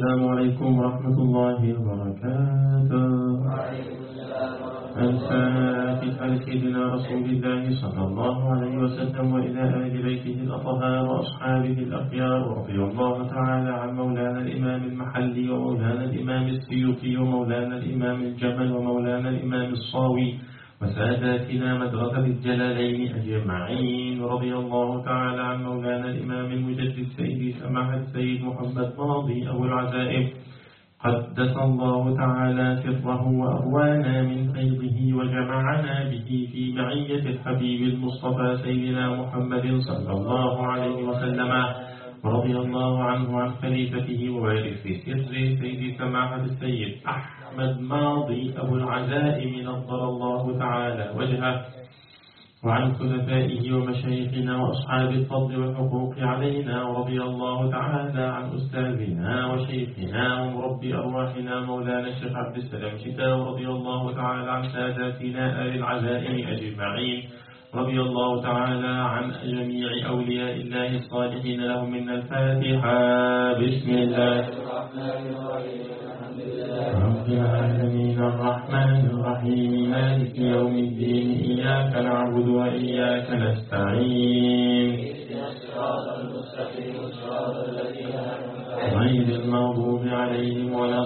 السلام عليكم ورحمة الله وبركاته. الفاتحة لسيدنا رسول الله صلى الله عليه وسلم وإلى آل بيته الأطهار وأصحابه الأخيار، ورضي الله تعالى عن مولانا الإمام المحلي ومولانا الإمام السيوطي ومولانا الإمام الجمل ومولانا الإمام الصاوي وساداتنا مدرسة الجلالين أجمعين، ورضي الله تعالى عن مولانا الإمام المجدد سيدي سماحة السيد محمد ماضي أبو العزائم قدس الله تعالى سره وأروانا من فيضه وجمعنا به في معية الحبيب المصطفى سيدنا محمد صلى الله عليه وسلم، ورضي الله عنه عن خليفته ووارث سره سيدي سماحة السيد أحمد ماضي أبو العزائم نضر الله تعالى وجهه، وعن خلفائه ومشايخنا وأصحاب الفضل والحقوق علينا، ورضي الله تعالى عن أستاذنا وشيخنا ومربي أرواحنا مولانا الشيخ عبد السلام شتاء، ورضي الله تعالى عن ساداتنا آل العزائم أجمعين، رضي الله تعالى عن جميع أولياء الله الصالحين لهم من الفاتحة. بسم الله الرحمن الرحيم، رب العالمين الرحمن الرحيم مالك يوم الدين، إياك نعبد وإياك نستعين، اهدنا الصراط المستقيم صراط الذين أنعمت عليهم غير المغضوب عليهم ولا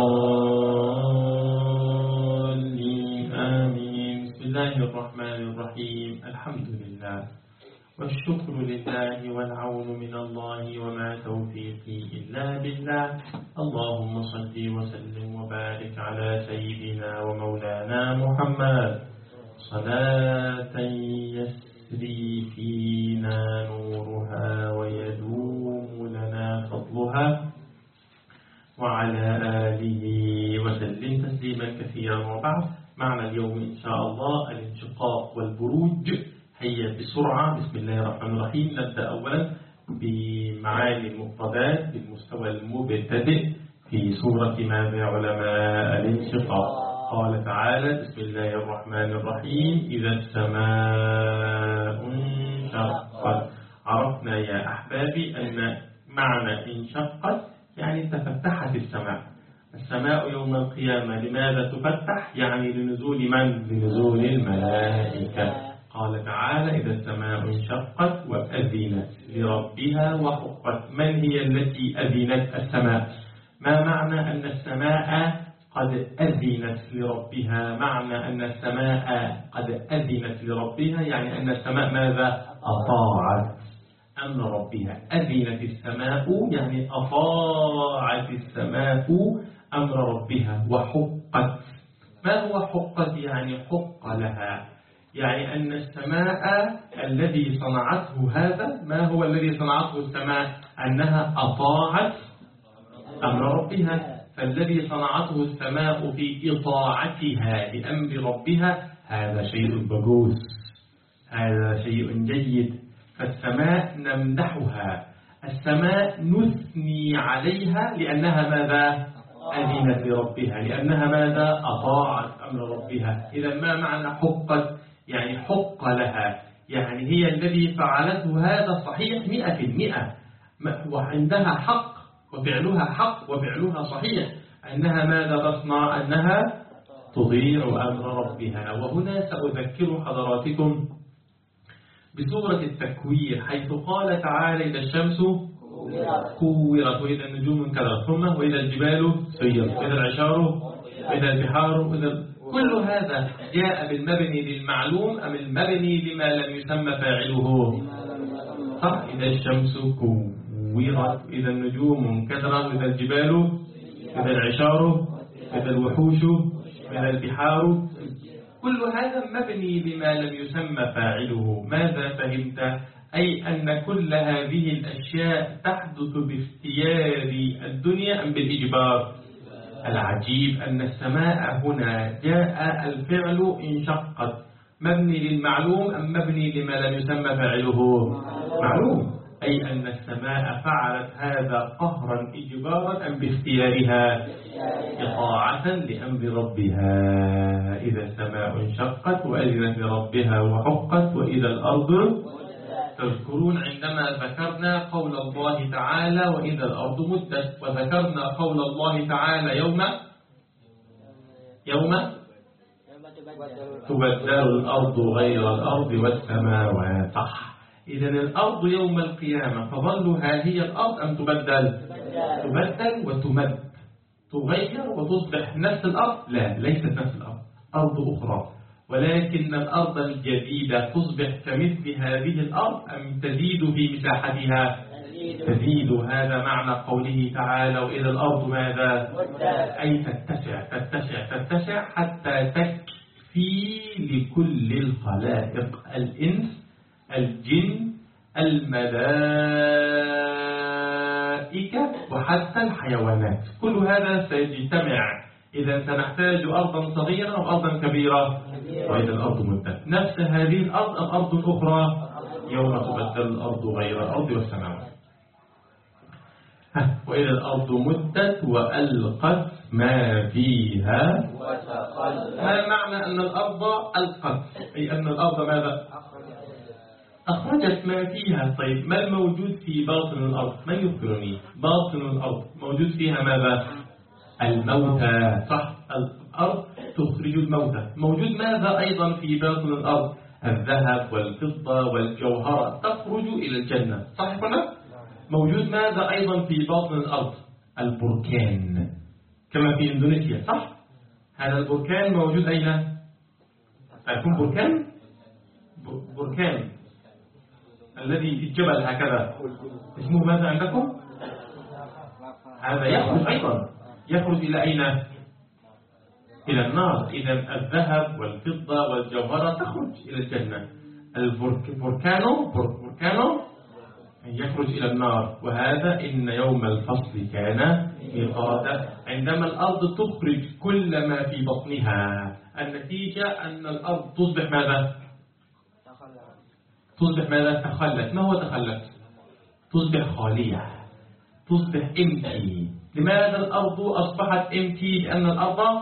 الضالين آمين. بسم الله الرحمن الرحيم، الحمد لله والشكر لله والعون من الله وما توفيقي إلا بالله. اللهم صل وسلم وبارك على سيدنا ومولانا محمد صلاة يسري فينا نورها ويدوم لنا فضلها، وعلى آله وسلم تسليما كثيرا. وبعد، معنى اليوم إن شاء الله الانشقاق والبروج. هيا بسرعة بسم الله الرحمن الرحيم نبدأ أولا بمعاني المفردات بالمستوى المبتدئ في سورة ماذا علماء الانشقاق. قال تعالى بسم الله الرحمن الرحيم إذا السماء انشقت. عرفنا يا أحبابي أن معنى انشقت يعني تفتحت السماء. السماء يوم القيامة لماذا تفتح؟ يعني لنزول من؟ لنزول الملائكة. قال تعالى إذا السماء انشقت وأذنت لربها وحقت. من هي التي أذنت السماء؟ ما معنى أن السماء قد أذنت لربها؟ معنى أن السماء قد أذنت لربها يعني أن السماء ماذا؟ أطاعت أمر ربها. أذنت السماء يعني أطاعت السماء أمر ربها. وحقت، ما هو حقت؟ يعني حق لها، يعني أن السماء الذي صنعته هذا، ما هو الذي صنعته السماء؟ أنها أطاعت أمر ربها. فالذي صنعته السماء في إطاعتها لأمر ربها هذا شيء بجوز، هذا شيء جيد. فالسماء نمدحها، السماء نثني عليها لأنها ماذا؟ أذنت لربها، لأنها ماذا؟ أطاعت أمر ربها. إذا ما معنى حقت؟ يعني حق لها، يعني هي الذي فعلته هذا صحيح 100%، وعندها حق وفعلها حق وفعلها صحيح، أنها ماذا تصنع؟ أنها تطيع أمر ربها. وهنا سأذكر حضراتكم بسورة التكوير حيث قال تعالى إذا الشمس كورت وإذا النجوم انكدرت، ثم وإذا الجبال سيرت وإذا العشار وإذا البحار وإذا. كل هذا جاء بالمبني للمعلوم أم المبني لما لم يسمى فاعله؟ صح، إذا الشمس كورت إذا النجوم انكدرت وإذا الجبال إذا العشار إذا الوحوش إذا البحار. كل هذا مبني لما لم يسمى فاعله. ماذا فهمت؟ أي أن كل هذه الأشياء تحدث باختيار الدنيا أم بالإجبار؟ العجيب أن السماء هنا جاء الفعل انشقت مبني للمعلوم أم مبني لما لم يسمى فاعله؟ معلوم. أي أن السماء فعلت هذا قهرا إجبارا أم باختيارها؟ إطاعة لأمر ربها. إذا السماء انشقت وأذنت لربها وحقت وإذا الأرض تذكرون عندما ذكرنا قول الله تعالى وإذا الأرض مدت، وذكرنا قول الله تعالى يوم تبدل الأرض غير الأرض والسماوات. صح. إذا الأرض يوم القيامة تظل هذه الأرض أم تبدل وتمد، تغير وتصبح نفس الأرض؟ لا، ليست نفس الأرض، أرض أخرى، ولكن الأرض الجديدة تصبح كمثل هذه الأرض أم تزيد في مساحتها؟ تزيد. هذا معنى قوله تعالى وإذا الأرض ماذا؟ أي تتسع حتى تكفي لكل الخلائق، الإنس، الجن، الملائكة، وحتى الحيوانات، كل هذا سيجتمع. إذا سنحتاج أرضا صغيرة أو أرضا كبيرة؟ وإذا الأرض مدت. نفس هذه الأرض أم أرض أخرى؟ يوم تبدل الأرض غير الأرض والسماوات. وإذا الأرض مدت وألقت ما فيها. ما معنى أن الأرض ألقت؟ أي أن الأرض ماذا؟ أخرجت ما فيها. طيب ما الموجود في باطن الأرض؟ من يخبرني؟ باطن الأرض موجود فيها ماذا؟ الموتى. صح، الأرض تخرج الموتى. موجود ماذا أيضا في باطن الأرض؟ الذهب والفضة والجوهرة تخرج إلى الجنة. صح ولا؟ موجود ماذا أيضا في باطن الأرض؟ البركان، كما في إندونيسيا. صح، هذا البركان موجود أين؟ تعرفون بركان الذي في الجبل هكذا اسمه ماذا عندكم؟ هذا يخرج أيضا، يخرج إلى أين؟ إلى النار. إذا الذهب والفضة والجوهرة تخرج إلى الجنة. البركانو يخرج إلى النار. وهذا إن يوم الفصل كان ميقاتا. عندما الأرض تخرج كل ما في بطنها، النتيجة أن الأرض تصبح ماذا؟ تخلت. ما هو تخلت؟ تصبح خالية، تصبح empty. لماذا الأرض أصبحت empty؟ لأن الأرض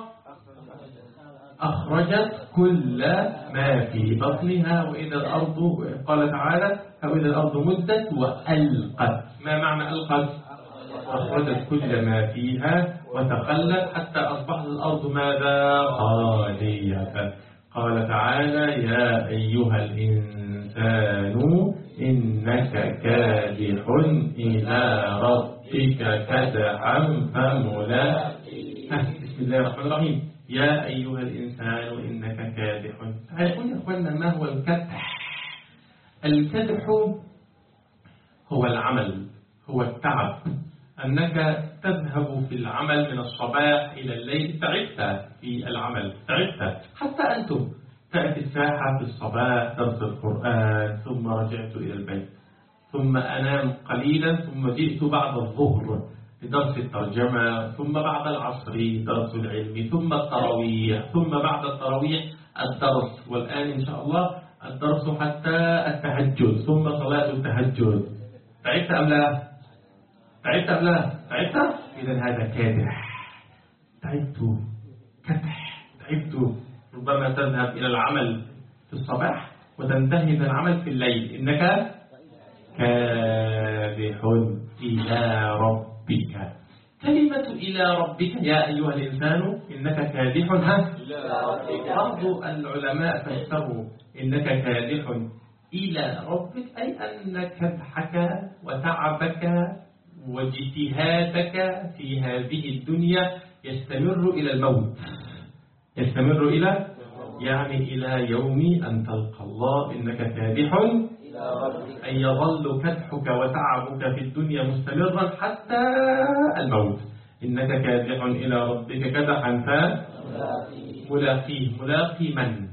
أخرجت كل ما في بطنها. وإذا الأرض، قال تعالى وإذا الأرض مدت وألقت. ما معنى ألقت؟ أخرجت كل ما فيها وتخلت حتى أصبحت الأرض ماذا؟ خالية. قال تعالى يا أيها الإنسان إنك كادح إلى ربك كدحا فملاقيه. بسم الله الرحمن الرحيم. يا أيها الإنسان إنك كادح. تعرفون يا أخوانا ما هو الكدح؟ الكدح هو العمل، هو التعب، أنك تذهب في العمل من الصباح إلى الليل، تعبت في العمل، تعبت. حتى أنتم تأتي الساحة في الصباح درس القرآن، ثم رجعت إلى البيت، ثم أنام قليلا، ثم جئت بعد الظهر لدرس الترجمة، ثم بعد العصر درس العلم، ثم التراويح، ثم بعد التراويح الدرس، والآن إن شاء الله الدرس حتى التهجد، ثم صلاة التهجد. تعبت أم لا؟ تعبت؟ إذا هذا كادح. تعبت. ربما تذهب إلى العمل في الصباح وتنتهي من العمل في الليل. إنك كادح إلى ربك. كلمة إلى ربك يا أيها الإنسان إنك كادح برضو العلماء فسروا إنك كادح إلى ربك أي أن كدحك وتعبك واجتهادك في هذه الدنيا يستمر إلى الموت، يستمر إلى إلى يوم أن تلقى الله. إنك كادح أن يظل كدحك وتعبك في الدنيا مستمرا حتى الموت. إنك كادح إلى ربك كدحا فملاقيه. ملاقي من؟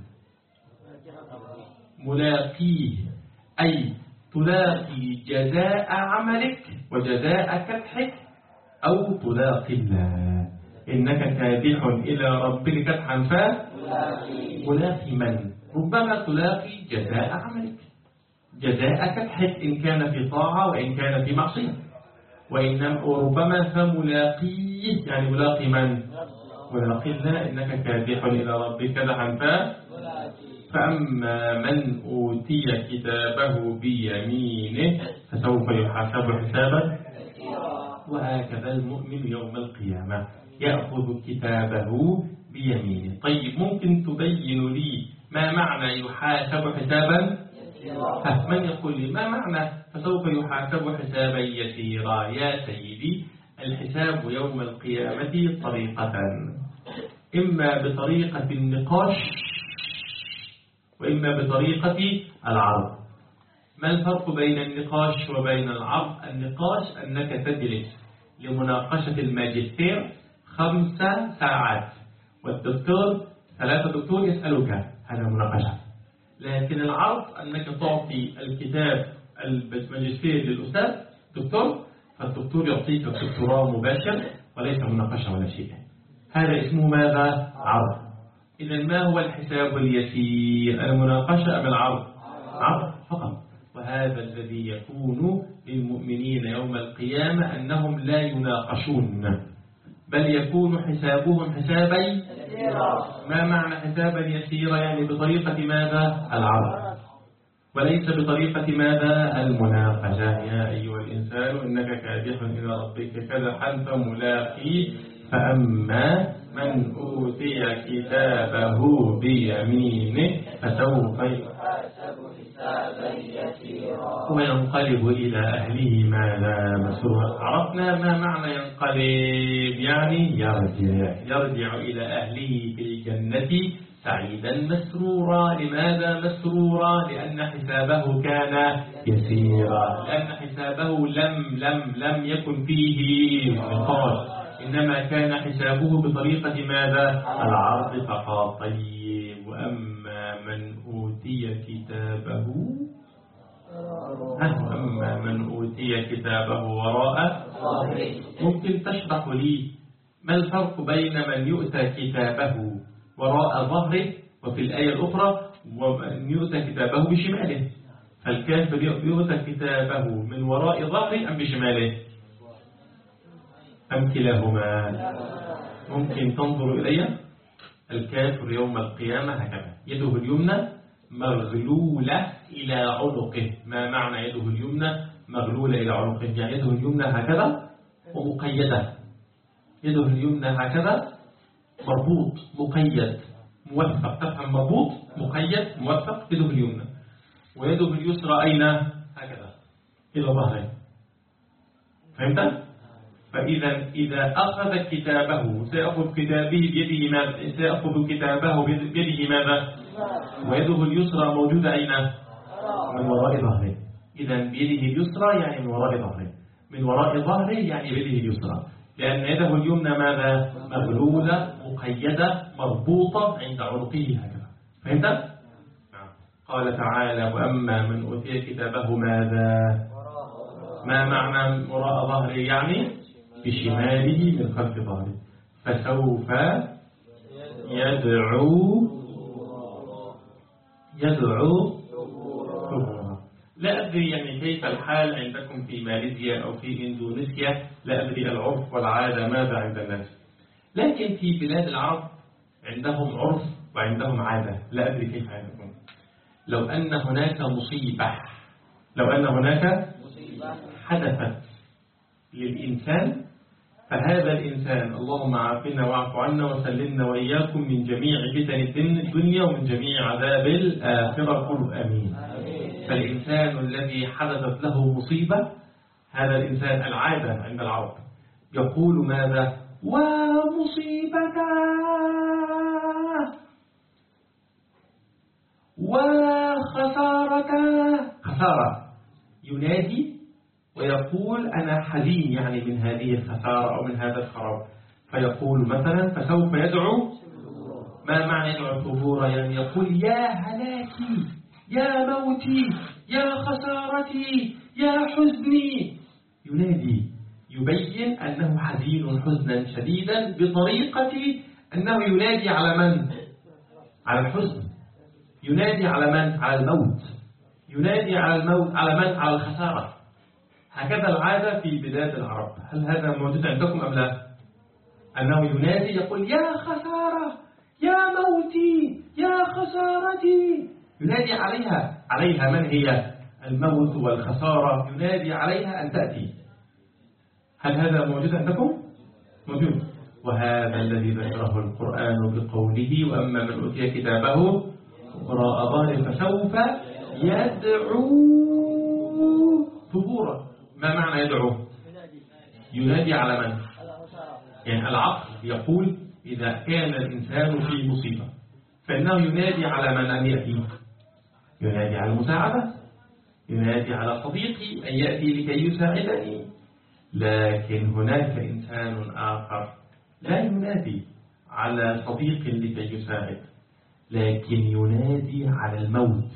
ملاقيه أي تلاقي جزاء عملك وجزاء كدحك أو تلاقي الله. إنك كادح إلى ربك كدحا فملاقي من؟ ربما تلاقي جزاء عملك، جزاء كدحك إن كان في طاعة وإن كان في معصية، وربما فملاقيه يعني ملاقي من؟ ملاقي الله. إنك كادح إلى ربك كدحا فأما من أوتي كتابه بيمينه فسوف يحاسب حسابا. وهكذا المؤمن يوم القيامة يأخذ كتابه بيمينه. طيب ممكن تبين لي ما معنى يحاسب حسابا؟ من يقول لي ما معنى فسوف يحاسب حسابا يسيرا؟ يا سيدي الحساب يوم القيامة طريقة، إما بطريقة النقاش وإما بطريقة العرض. ما الفرق بين النقاش وبين العرض؟ النقاش أنك تجلس لمناقشة الماجستير 5 ساعات والدكتور 3 دكتور يسألك، هذا مناقشة. لكن العرض أنك تعطي الكتاب الماجستير للأستاذ دكتور، فالدكتور يعطيك الدكتوراه مباشر وليس مناقشة ولا شيء. هذا اسمه ماذا؟ عرض. إذا ما هو الحساب اليسير؟ المناقشة أم العرض؟ عرض فقط. وهذا الذي يكون للمؤمنين يوم القيامة أنهم لا يناقشون، بل يكون حسابهم حسابا يسيرا. ما معنى حسابا يسيرا؟ يعني بطريقة ماذا؟ العرض، وليس بطريقة ماذا؟ المناقشة. يا أيها الإنسان إنك كادح إلى ربك كدحا فملاقيه فأما من أوتي كتابه بيمينه فسوف يحاسب حسابا يسيرا وينقلب إلى أهله ماذا؟ مسرورا. عرفنا ما معنى ينقلب؟ يعني يرجع إلى أهله في الجنة سعيدا مسرورا. لماذا مسرورا؟ لأن حسابه كان يسيرا، لأن حسابه لم يكن فيه نقاش، إنما كان حسابه بطريقة ماذا؟ العرض فقط. طيب وأما من أوتي كتابه وراء ممكن تشرح لي ما الفرق بين من يؤتى كتابه وراء ظهره وفي الآية الأخرى ومن يؤتى كتابه بشماله؟ فالكافر يؤتى كتابه من وراء ظهره أم بشماله أم كلاهما؟ ممكن تنظر إلي. الكافر يوم القيامة هكذا يده اليمنى مغلولة إلى عنقه. ما معنى يده اليمنى مغلولة إلى عنقه؟ يعني يده اليمنى هكذا ومقيدة، يده اليمنى هكذا مربوط مقيد موثق. تفهم؟ مربوط مقيد موثق يده اليمنى. ويده اليسرى أين؟ هكذا إلى ظهره. فهمت؟ فإذا أخذ كتابه سيأخذ كتابه بيده ماذا؟ سيأخذ كتابه بيده ماذا؟ ويده اليسرى موجودة أين؟ من وراء ظهره. إذا بيده اليسرى يعني من وراء ظهره، من وراء ظهره يعني بيده اليسرى، لأن يده اليمنى ماذا؟ مغلولة مقيدة مربوطة عند عنقه هكذا. فهمت؟ قال تعالى وأما من أوتي كتابه ماذا؟ ما معنى وراء ظهره؟ يعني بشماله من خلف ظهره. فسوف يدعو ثبورا. لا أدري يعني كيف الحال عندكم في ماليزيا أو في إندونيسيا، لا أدري العرف والعادة ماذا عند الناس، لكن في بلاد العرب عندهم عرف وعندهم عادة. لا أدري كيف عندكم. لو أن هناك مصيبة حدثت للإنسان، فهذا الإنسان اللهم عافنا واعف عنا وسلمنا وإياكم من جميع فتن الدنيا ومن جميع عذاب الآخرة، قل آمين. فالإنسان الذي حدثت له مصيبة، هذا الإنسان العادة عند العرب يقول ماذا؟ ومصيبته وخسارته. خسارة ينادي ويقول أنا حزين يعني من هذه الخسارة أو من هذا الخراب، فيقول مثلا فسوف يدعو. ما معنى يدعو ثبورا؟ يعني يقول يا هلاكي يا موتي يا خسارتي يا حزني. ينادي يبين أنه حزين حزنا شديدا بطريقة أنه ينادي على من؟ على الحزن. ينادي على من؟ على الموت. ينادي على الموت. على من؟ على الخسارة. هكذا العادة في بلاد العرب. هل هذا موجود عندكم أم لا؟ أنه ينادي يقول يا خسارة يا موتي يا خسارتي، ينادي عليها من هي الموت والخسارة، ينادي عليها أن تأتي. هل هذا موجود عندكم؟ موجود. وهذا الذي ذكره القرآن بقوله وأما من أوتي كتابه وراء ظهره فسوف يدعو ثبورا. ما معنى يدعو؟ ينادي على من؟ يعني العقل يقول إذا كان الإنسان في مصيبة فإنه ينادي على من أن يأتي، ينادي على المساعدة، ينادي على صديقي أن يأتي لكي يساعدني. لكن هناك إنسان آخر لا ينادي على صديق لكي يساعد، لكن ينادي على الموت،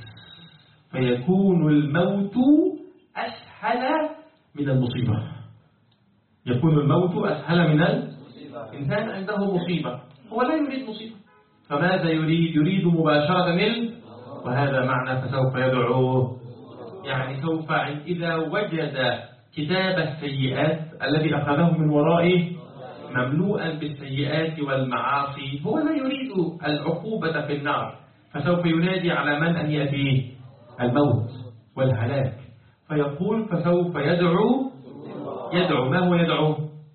فيكون الموت أسهل من المصيبة. يكون الموت أسهل من الإنسان عنده مصيبة، هو لا يريد مصيبة، فماذا يريد؟ يريد مباشرة وهذا معنى فسوف يدعو، يعني سوف إذا وجد كتاب السيئات الذي أخذه من ورائه مملوءا بالسيئات والمعاصي، هو لا يريد العقوبة في النار، فسوف ينادي على من أن يأتيه الموت والهلاك، فيقول فسوف يدعو. ما هو يدعو؟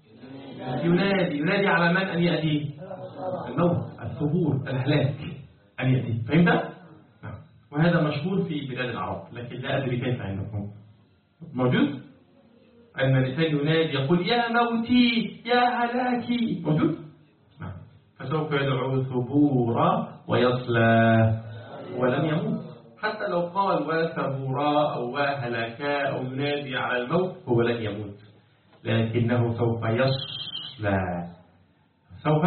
ينادي على من أن يأتيه الموت، الثبور، الهلاك، أن يأتيه. فهمت؟ نعم. وهذا مشهور في بلاد العرب، لكن لا أدري كيف عندكم. موجود؟ أن الإنسان ينادي يقول يا موتي يا هلاكي، موجود؟ نعم. فسوف يدعو ثبورا ويصلى ولم يموت، حتى لو قال وثبورا أو وهلاكا أو ينادي على الموت هو لن يموت، لكنه سوف يصلى. سوف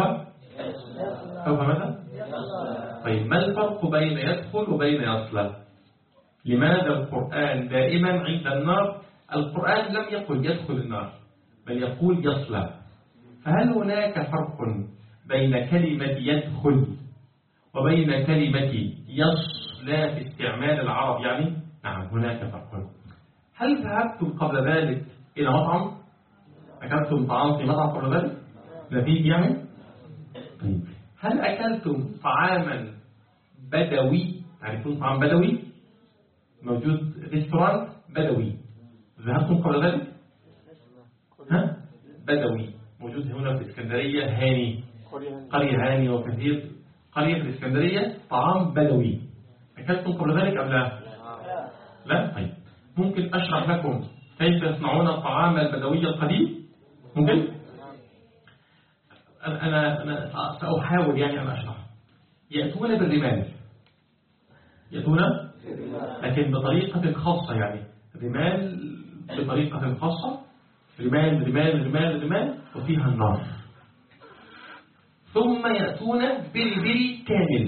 ماذا؟ طيب ما الفرق بين يدخل وبين يصلى؟ لماذا القرآن دائما عند النار القرآن لم يقل يدخل النار بل يقول يصلى؟ فهل هناك فرق بين كلمة يدخل وبين كلمة يصلى في استعمال العرب يعني؟ نعم هناك فرق. هل ذهبتم قبل ذلك إلى مطعم؟ أكلتم طعام في مطعم قبل ذلك؟ لذيذ يعني؟ طيب هل أكلتم طعاما بدوي؟ تعرفون طعام بدوي؟ موجود ريستوران بدوي، ذهبتم قبل ذلك؟ ها؟ بدوي موجود هنا في الإسكندرية، هاني، قرية هاني وكثير قرية في الإسكندرية طعام بدوي، أكلتم قبل ذلك أم لا؟ لا؟ طيب ممكن أشرح لكم كيف يصنعون الطعام البدوي القديم؟ ممكن؟ أنا سأحاول يعني أن أشرح. يأتون بالرمال، لكن بطريقة خاصة، يعني رمال بطريقة خاصة، رمال وفيها النار. ثم يأتون بري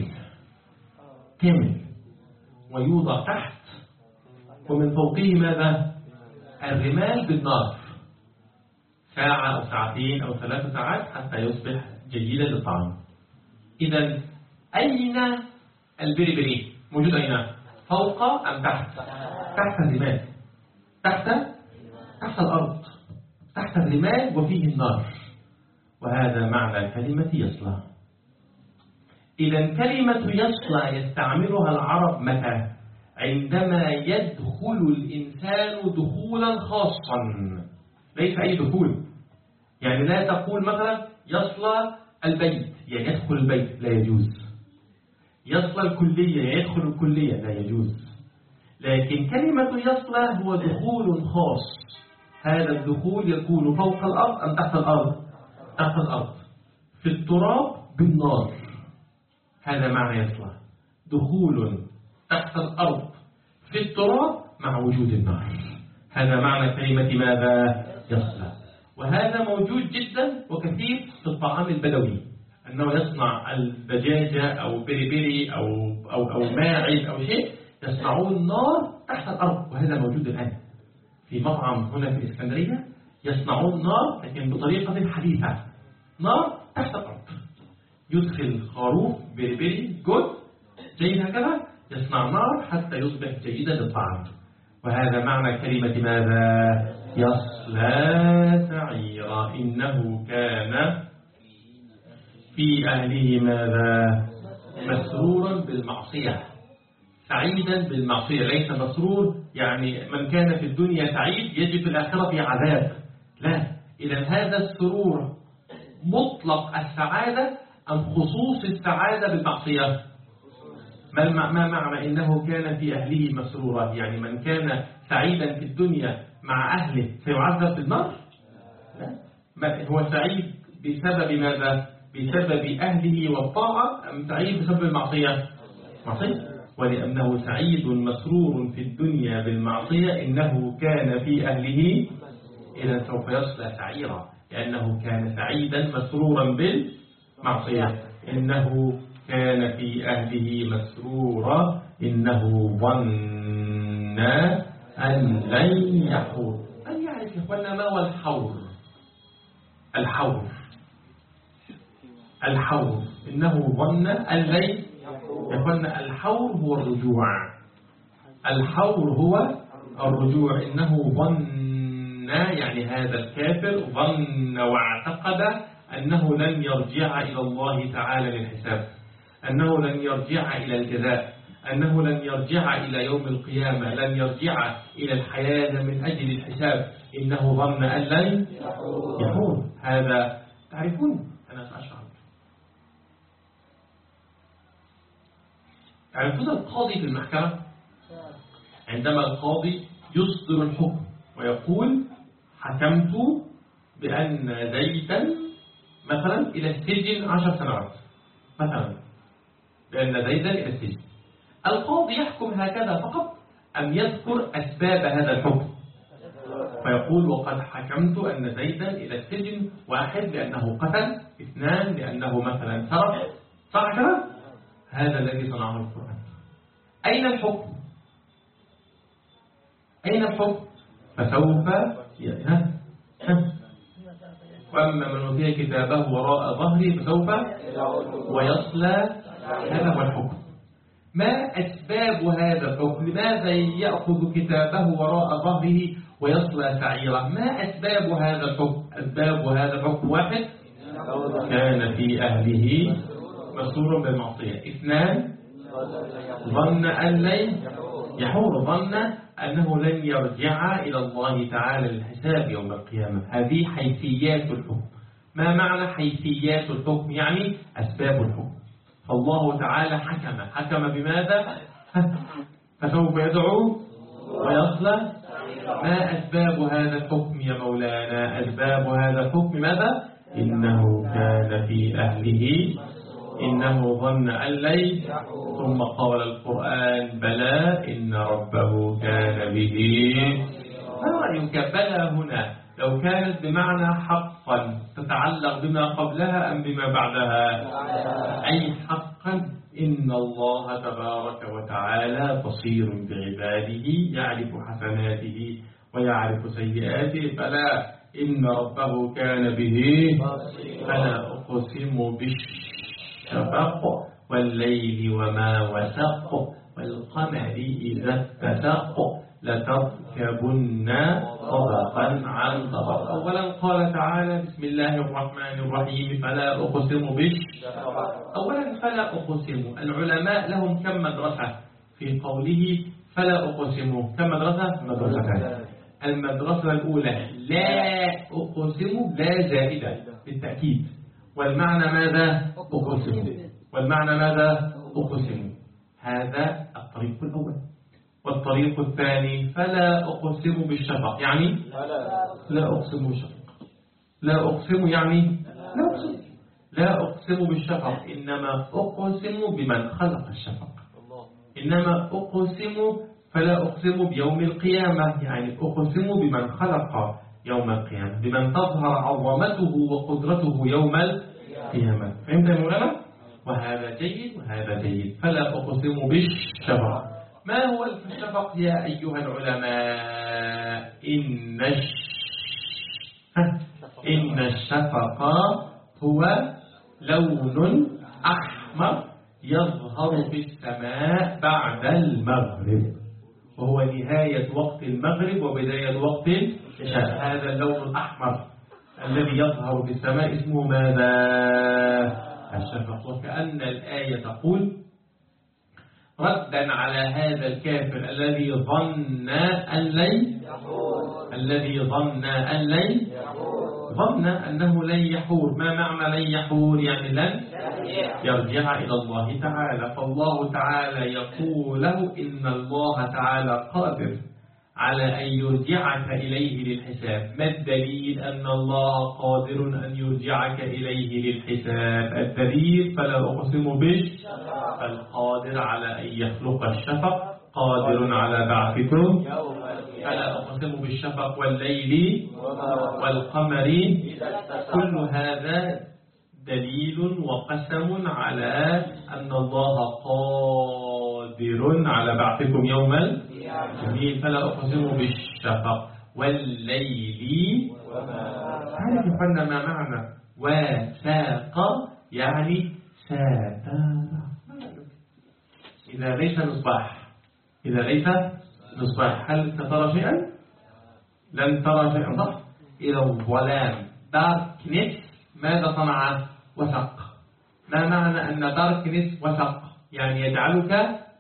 كامل ويوضع تحت ومن فوقه ماذا؟ الرمال بالنار، ساعة أو ساعتين أو 3 ساعات حتى يصبح جيدا للطعام. إذن أين البري؟ موجود أين؟ فوق أم تحت؟ تحت الرمال، تحت الأرض، تحت الرمال وفيه النار، وهذا معنى كلمة يصلى. إذن كلمة يصلى يستعملها العرب متى؟ عندما يدخل الإنسان دخولا خاصا، ليس أي دخول. يعني لا تقول مثلا يصلى البيت يعني يدخل البيت، لا يجوز. يصلى الكلية يعني يدخل الكلية، لا يجوز. لكن كلمة يصلى هو دخول خاص، هذا الدخول يكون فوق الأرض أم تحت الأرض؟ تحت الأرض، في التراب بالنار، هذا معنى يصلى، دخول تحت الأرض في التراب مع وجود النار، هذا معنى كلمة ماذا؟ يصلى. وهذا موجود جدا وكثير في الطعام البدوي، أنه يصنع الدجاجة أو بري أو ماعز أو شيء، يصنعون نار تحت الأرض، وهذا موجود الآن في مطعم هنا في الإسكندرية، يصنعون نار لكن بطريقة حديثة، نار تحت الأرض، يدخل خروف بري جود جيد هكذا، يصنع نار حتى يصبح جيدا للطعام، وهذا معنى كلمة ماذا؟ يصلى سعيرا إنه كان في أهله ماذا؟ مسرورا بالمعصية، سعيدا بالمعصية. ليس مسرور يعني من كان في الدنيا سعيد يجد في الآخرة عذاب، لا. إذا هذا السرور مطلق السعادة أم خصوص السعادة بالمعصية؟ ما معنى إنه كان في أهله مسرورا؟ يعني من كان سعيدا في الدنيا مع أهله سيعذب في النار؟ لا، هو سعيد بسبب ماذا؟ بسبب أهله والطاعة أم سعيد بسبب المعصية؟ معصية. ولأنه سعيد مسرور في الدنيا بالمعصية إنه كان في أهله إذا سوف يصلى سعيرا، لأنه كان سعيدا مسرورا بالمعصية. إنه كان في أهله مسرورا إنه ظن أن لن يحور. أن يعرف يا إخوانا ما هو الحور؟ الحور إنه ظن أن لن يكون. الحور هو الرجوع، الحور هو الرجوع. إنه ظن يعني هذا الكافر ظن واعتقد أنه لن يرجع إلى الله تعالى للحساب، أنه لن يرجع إلى الجزاء، أنه لن يرجع إلى يوم القيامة، لن يرجع إلى الحياة من أجل الحساب. إنه ظن أن لن يحور. هذا تعرفون، أنا سأشرح. تعرفون القاضي في المحكمة عندما القاضي يصدر الحكم ويقول حكمت بأن زيدا مثلا إلى السجن 10 سنوات مثلا، بأن زيدا إلى السجن، القاضي يحكم هكذا فقط أم يذكر أسباب هذا الحكم؟ فيقول وقد حكمت أن زيدا إلى السجن 1 لأنه قتل، 2 لأنه مثلا سرق، صح كده؟ هذا الذي صنعه القرآن. أين الحكم؟ أين الحكم؟ فسوف وأما من أوتي كتابه وراء ظهره فسوف ويصلى. هذا هو الحكم. ما أسباب هذا الحكم؟ لماذا يأخذ كتابه وراء ظهره ويصلى سعيرا؟ ما أسباب هذا الحكم؟ أسباب هذا الحكم: 1 كان في أهله مسرور بالمعصية، 2 ظن أن لن يحور، ظن أنه لن يرجع إلى الله تعالى للحساب يوم القيامة. هذه حيثيات الحكم. ما معنى حيثيات الحكم؟ يعني أسباب الحكم. فالله تعالى حكم بماذا؟ فسوف يدعو ويصلى. ما أسباب هذا الحكم يا مولانا؟ أسباب هذا الحكم ماذا؟ إنه كان في أهله إنه ظن أن لن. ثم قال القرآن بلى إن ربه كان به. ما رأيك بلى هنا لو كانت بمعنى حقا تتعلق بما قبلها أم بما بعدها؟ أي حقا إن الله تبارك وتعالى بصير بعباده، يعرف حسناته ويعرف سيئاته. فلا إن ربه كان به. فلا أقسم بالشفق والليل وما وسق والقمر إذا اتسق لتركبن طبقا عن طبق. أولا قال تعالى بسم الله الرحمن الرحيم فلا أقسم بالشفق. أولا فلا أقسم، العلماء لهم كم مدرسة في قوله فلا أقسم؟ كم مدرسة؟ مدرستان. المدرسة الأولى لا أقسم، لا زائدة بالتأكيد، والمعنى ماذا؟ أقسم. والمعنى ماذا؟ أقسم. هذا الطريق الأول. والطريق الثاني فلا أقسم بالشفق، يعني لا أقسم بالشفق. لا أقسم يعني لا أقسم. لا أقسم بالشفق، إنما أقسم بمن خلق الشفق. إنما أقسم فلا أقسم بيوم القيامة، يعني أقسم بمن خلق يوم القيامة، بمن تظهر عظمته وقدرته يوم القيامة. فهمت يا مولانا؟ وهذا جيد وهذا جيد. فلا أقسم بالشفق. ما هو الشفق يا أيها العلماء؟ إن الشفق هو لون أحمر يظهر في السماء بعد المغرب، وهو نهاية وقت المغرب وبداية وقت العشاء. هذا اللون الأحمر الذي يظهر في السماء اسمه ماذا؟ الشفق. وكأن الآية تقول ردا على هذا الكافر الذي ظن أنه لن يحور. ما معنى لن يحور؟ يعني لن يرجع إلى الله تعالى. فالله تعالى يقول له إن الله تعالى قادر على أن يرجعك إليه للحساب. ما الدليل أن الله قادر أن يرجعك إليه للحساب؟ الدليل فلا أقسم بالشفق، القادر على أن يخلق الشفق، قادر على بعثكم. فلا أقسم بالشفق والليل والقمر. كل هذا دليل وقسم على أن الله قادر على بعثكم يوم الجميل. فلا أقسم بالشفق والليل. تعرف يا ما معنى وساق؟ يعني ساتر. إذا ليس مصباح هل سترى شيئا؟ لن ترى شيئا، صح؟ إذا الظلام داركنس ماذا صنع؟ وسق. ما معنى أن داركنس وسق؟ يعني يجعلك،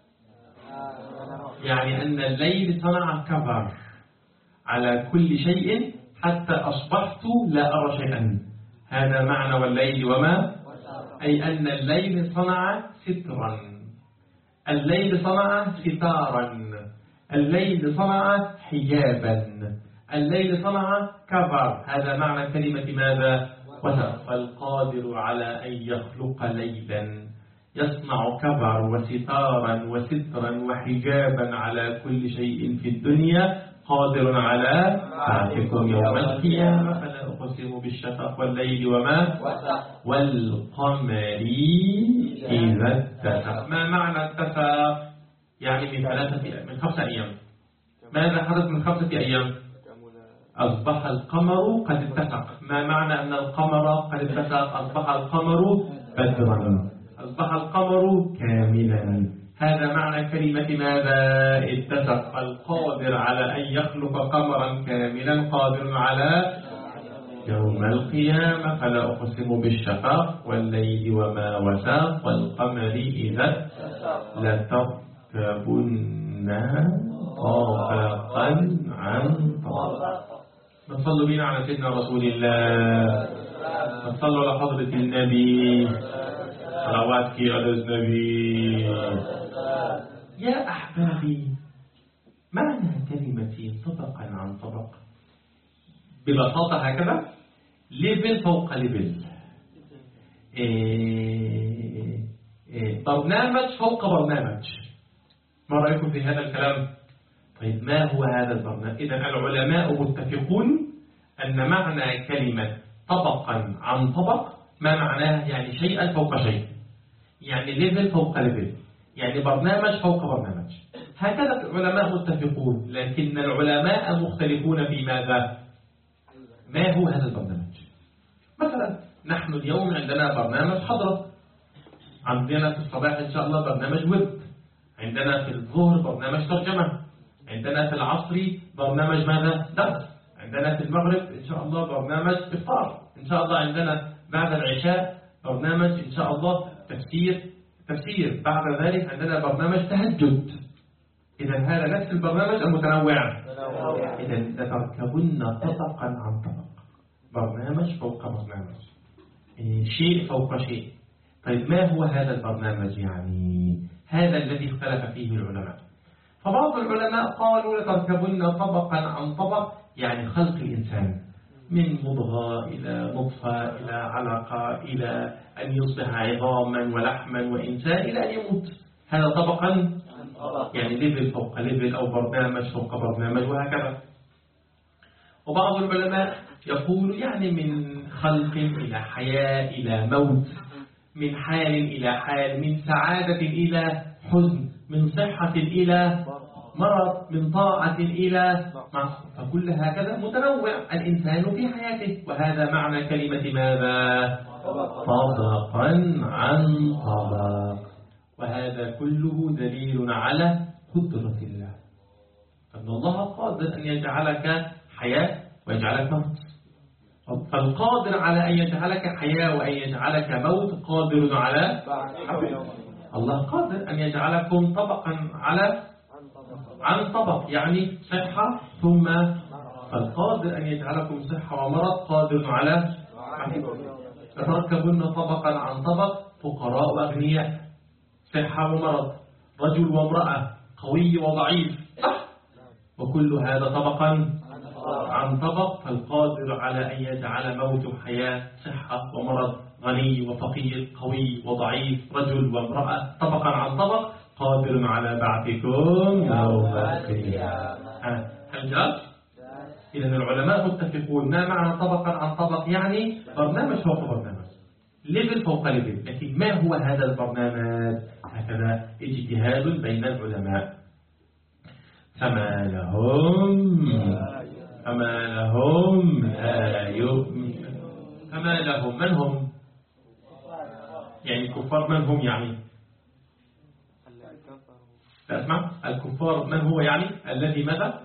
يعني أن الليل صنع كفر على كل شيء حتى أصبحت لا أرى شيئا. هذا معنى والليل وما، أي أن الليل صنع سترا، الليل صنع ستارا، الليل صنع حجابا، الليل صنع كفر. هذا معنى كلمة ماذا؟ وسق. القادر على أن يخلق ليلا يصنع كفر وستارا وسترا وحجابا على كل شيء في الدنيا، قادر على بعثكم يوم القيامة. فلا أقسم بالشفق والليل وما والقمر إذا اتسق. ما معنى اتسق؟ يعني من 5 أيام. ماذا حدث من 5 أيام؟ أصبح القمر قد اتسق. ما معنى أن القمر قد اتسق؟ أصبح القمر بدرا، أصبح القمر كاملا. هذا معنى كلمة ماذا؟ اتسق. القادر على أن يخلق قمرا كاملا، قادر على يوم القيامة. فلا أقسم بالشفق والليل وما وسق والقمر إذا لتركبن طبقا عن طبق. نصلوا بنا على سيدنا رسول الله، نصلوا على حضرة النبي، صلواتك على النبي. يا أحبابي، معنى كلمة طبقا عن طبق ببساطة هكذا: ليفل فوق ليفل، برنامج فوق برنامج. ما رأيكم في هذا الكلام؟ طيب ما هو هذا البرنامج؟ إذن العلماء متفقون أن معنى كلمة طبقا عن طبق ما معناه؟ يعني شيئا فوق شيء، يعني ليفل فوق ليفل، يعني برنامج فوق برنامج. هكذا العلماء متفقون، لكن العلماء مختلفون في ماذا؟ ما هو هذا البرنامج؟ مثلا نحن اليوم عندنا برنامج حضرة، عندنا في الصباح إن شاء الله برنامج ويب، عندنا في الظهر برنامج ترجمة، عندنا في العصر برنامج ماذا؟ درس، عندنا في المغرب إن شاء الله برنامج إفطار، إن شاء الله عندنا بعد العشاء برنامج إن شاء الله تفسير، بعد ذلك عندنا برنامج تهجد. إذا هذا نفس البرنامج المتنوع. إذا لتركبن طبقا عن طبق، برنامج فوق برنامج، شيء فوق شيء. طيب ما هو هذا البرنامج؟ يعني هذا الذي اختلف فيه العلماء. فبعض العلماء قالوا لتركبن طبقا عن طبق، يعني خلق الإنسان من مضغة إلى نطفة إلى علقة إلى أن يصبح عظاما ولحما وإنسان إلى أن يموت. هذا طبقا، يعني ليفل فوق ليفل أو برنامج فوق برنامج وهكذا. وبعض العلماء يقول يعني من خلق إلى حياة إلى موت، من حال إلى حال، من سعادة إلى حزن، من صحة إلى مرض، من طاعة إلى معصية. فكل هكذا متنوع الإنسان في حياته. وهذا معنى كلمة ماذا؟ طبقا عن طبق. وهذا كله دليل على قدرة الله، أن الله قادر أن يجعلك حياة ويجعلك موت، فالقادر على أن يجعلك حياة وأن يجعلك موت قادر على الله قادر أن يجعلكم طبقا على عن طبق، يعني صحة ثم فالقادر أن يجعلكم صحة ومرض قادر على تتركبن طبقا عن طبق، فقراء وأغنياء، صحة ومرض، رجل وامرأة، قوي وضعيف، وكل هذا طبقا عن طبق. فالقادر على أن يجعل موت وحياة، صحة ومرض، غني وفقير، قوي وضعيف، رجل وامرأة، طبقا عن طبق، قادر على بعثكم يوم القيامة. هل جاء؟ إذا العلماء متفقون ما معنى طبقا عن طبق؟ يعني برنامج فوق برنامج، ليفل فوق ليفل، لكن ما هو هذا البرنامج؟ هكذا اجتهاد بين العلماء. فما لهم لا يؤمنون. فما لهم، من هم؟ يعني الكفار من هم يعني؟ لا اسمع، الكفار من هو يعني؟ الذي ماذا؟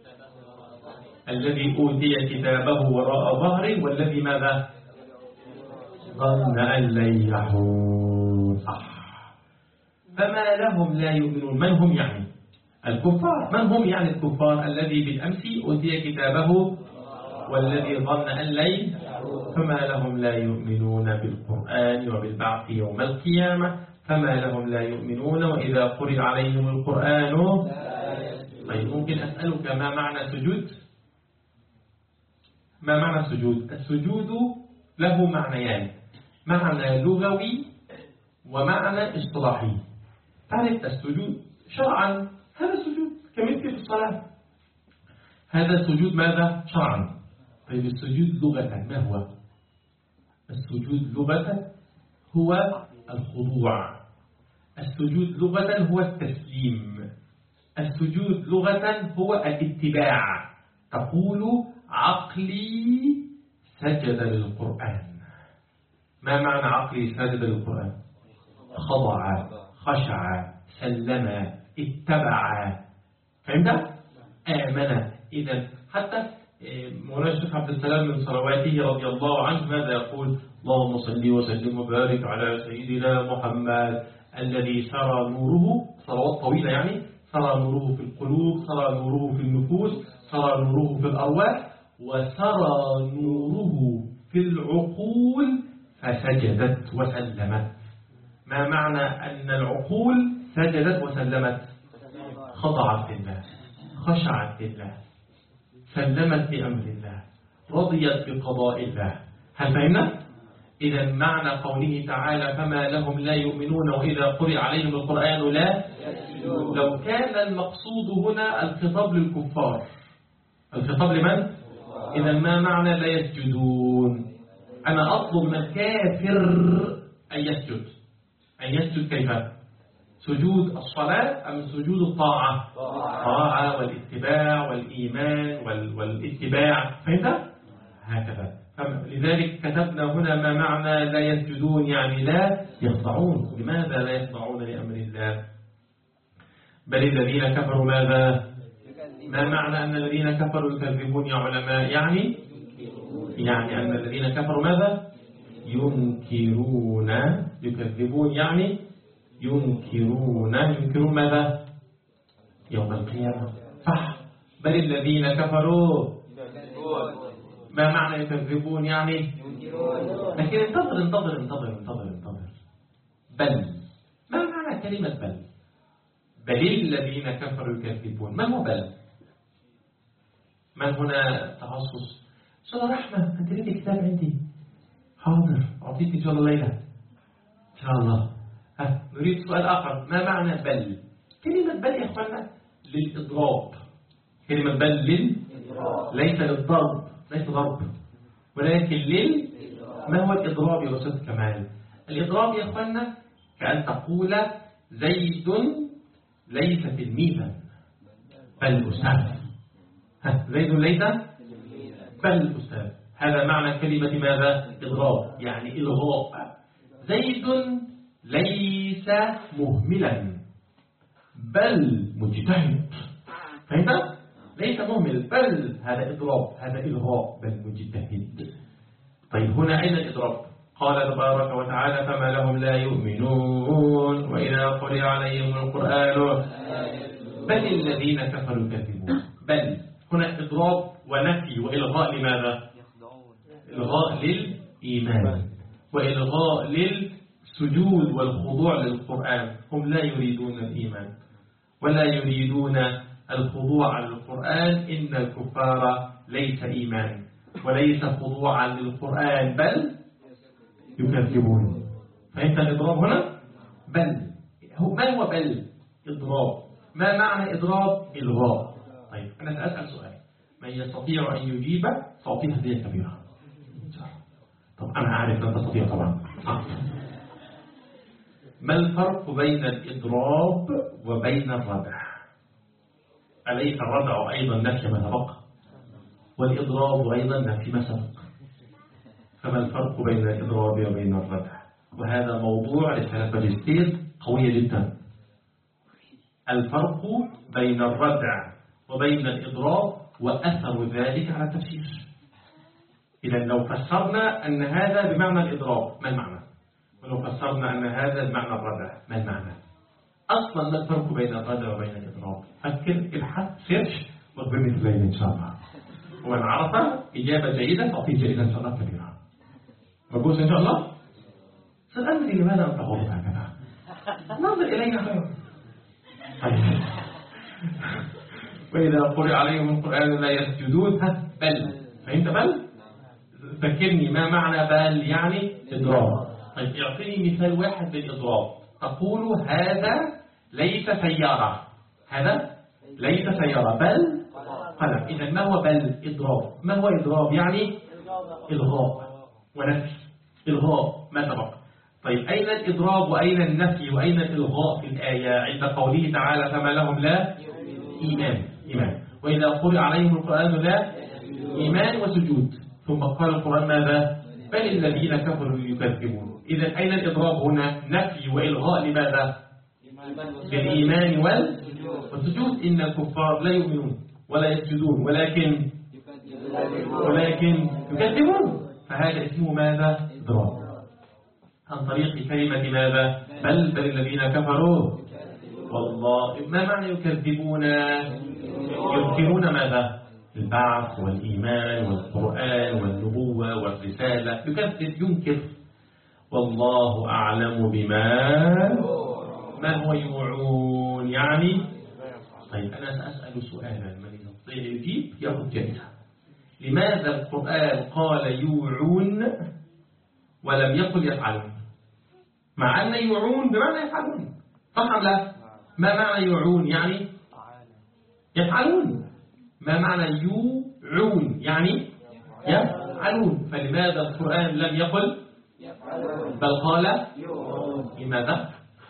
الذي أوتي كتابه وراء ظهره، والذي ماذا؟ ظن أن لن يحور. فما لهم لا يؤمنون، من هم يعني؟ الكفار. من هم يعني الكفار؟ الذي بالأمس أوتي كتابه والذي ظن أن لن. فما لهم لا يؤمنون بالقرآن وبالبعث يوم القيامة. فما لهم لا يؤمنون وإذا قرئ عليهم القرآن. طيب ممكن أسألك ما معنى سجود؟ ما معنى السجود؟ السجود له معنيان، معنى لغوي ومعنى اصطلاحي. تعرف السجود شرعا هذا السجود كمثل في الصلاة، هذا السجود ماذا؟ شرعا. طيب السجود لغة ما هو؟ السجود لغة هو الخضوع، السجود لغة هو التسليم، السجود لغة هو الاتباع. تقول عقلي سجد للقرآن. ما معنى عقلي سجد للقرآن؟ خضع، خشع، سلم، اتبع، فهمت؟ آمن. إذا حتى مولانا الشيخ عبد السلام من صلواته رضي الله عنه ماذا يقول؟ اللهم صل وسلم وبارك على سيدنا محمد الذي سرى نوره، صلوات طويلة يعني، سرى نوره في القلوب، سرى نوره في النفوس، سرى نوره في الأرواح، وسرى نوره في العقول فسجدت وسلمت. ما معنى أن العقول سجدت وسلمت؟ خضعت لله، خشعت لله، سلمت لأمر الله، رضيت بقضاء الله. هل فهمنا؟ إذا معنى قوله تعالى فما لهم لا يؤمنون وإذا قرئ عليهم القرآن لا. لو كان المقصود هنا الخطاب للكفار، الخطاب لمن؟ إذا ما معنى لا يسجدون؟ أنا أطلب من الكافر أن يسجد. أن يسجد كيف؟ سجود الصلاة أم سجود الطاعة؟ الطاعة والاتباع والإيمان والاتباع، فهمت؟ هكذا. لذلك كتبنا هنا ما معنى لا يسجدون، يعني لا يخضعون. لماذا لا يخضعون لأمر الله؟ بل الذين كفروا ماذا؟ ما معنى أن الذين كفروا يكذبون يا علماء؟ يعني أن الذين كفروا ماذا؟ ينكرون. يكذبون يعني ينكرون ماذا؟ يوم القيامة. صح. بل الذين كفروا ما معنى يكذبون؟ يعني لكن انتظر. بل ما معنى كلمة بل؟ بل الذين كفروا يكذبون، ما هو بل؟ من هنا تخصص؟ صلى رحمة أنت ليك كتاب عندي، حاضر أعطيك إن شاء الله ليلة إن شاء الله. نريد سؤال آخر، ما معنى بل؟ كلمة بل يا أخوانا للإضراب، كلمة بل للإضراب، ليس للضرب، ليس ضرب، ولكن ما هو الإضراب يا أستاذ كمال؟ الإضراب يا أخوانا كأن تقول زيد ليس تلميذا بل أستاذ. زيد ليس بل أستاذ، هذا معنى كلمة ماذا؟ إضراب، يعني إلغاء. زيد ليس مهملا بل مجتهد، فهمت؟ ليس مهمل بل، هذا إضراب، هذا إلغاء، بل مجتهد. طيب هنا أين الإضراب؟ قال تبارك وتعالى فما لهم لا يؤمنون وإذا قرئ عليهم القرآن بل الذين كفروا يكذبون. بل هنا إضراب ونفي وإلغاء لماذا؟ إلغاء للإيمان وإلغاء للسجود والخضوع للقرآن. هم لا يريدون الإيمان ولا يريدون الخضوع للقرآن. إن الكفار ليس إيمان وليس خضوعا للقرآن بل يكذبون. فأنت الإضراب هنا بل. ما هو بل؟ إضراب. ما معنى إضراب؟ إلغاء. طيب أنا سأسأل سؤال، من يستطيع أن يجيب؟ سأعطيه هدية كبيرة. طب أنا عارف أن تستطيع طبعا. ما الفرق بين الإضراب وبين الردع؟ أليس الردع أيضا نفي ما سبق؟ والإضراب أيضا نفي ما سبق. فما الفرق بين الإضراب وبين الردع؟ وهذا موضوع رسالة ماجستير قوية جدا. الفرق بين الردع وبين الإضراب وأثر ذلك على التفسير. إذا لو فسرنا أن هذا بمعنى الإضراب ما المعنى؟ ولو فسرنا أن هذا بمعنى الردع ما المعنى؟ أصلا ما الفرق بين الردع وبين الإضراب؟ فكر، ابحث، سيرش، واخبرني في الليل إن شاء الله. ومن عرف إجابة جيدة تعطيه جائزة إن شاء الله كبيرة. مبوس إن شاء الله. سألني لماذا أنت غلط هكذا؟ نظر إلينا خير. طيب. وإذا قرئ عليهم القرآن لا يسجدون. بل. فهمت بل؟ فكرني ما معنى بل؟ يعني إضراب. طيب اعطيني مثال واحد للإضراب. تقول هذا ليس سيارة. هذا ليس سيارة بل قلم. إذا ما هو بل؟ إضراب. ما هو إضراب؟ يعني إلغاء ونفي. إلغاء ما سبق. طيب أين الإضراب وأين النفي وأين الإلغاء في الآية عند قوله تعالى فما لهم لا إيمان وإذا قرئ عليهم القرآن لا إيمان وسجود. ثم قال القرآن ماذا؟ بل الذين كفروا يكذبون. إذا أين الإضراب هنا؟ نفي وإلغاء لماذا؟ بالإيمان والسجود. إن الكفار لا يؤمنون ولا يسجدون ولكن يكذبون. فهذا اسمه ماذا؟ إضراب عن طريق كلمة ماذا؟ بل الذين كفروا. والله ما معنى يكذبون؟ ينكرون ماذا؟ البعث والإيمان والقرآن والنبوة والرسالة. يكذب، ينكر. والله أعلم ما هو يوعون يعني. طيب أنا سأسأل سؤالا، من يستطيع يجيب يأخذ جائزة. لماذا القرآن قال يوعون ولم يقل يفعلون؟ مع أن يوعون بمعنى يفعلون، صح أم لا؟ ما معنى يوعون؟ يعني يفعلون. ما معنى يوعون؟ يعني يفعلون. فلماذا القرآن لم يقل بل قال يوعون؟ لماذا؟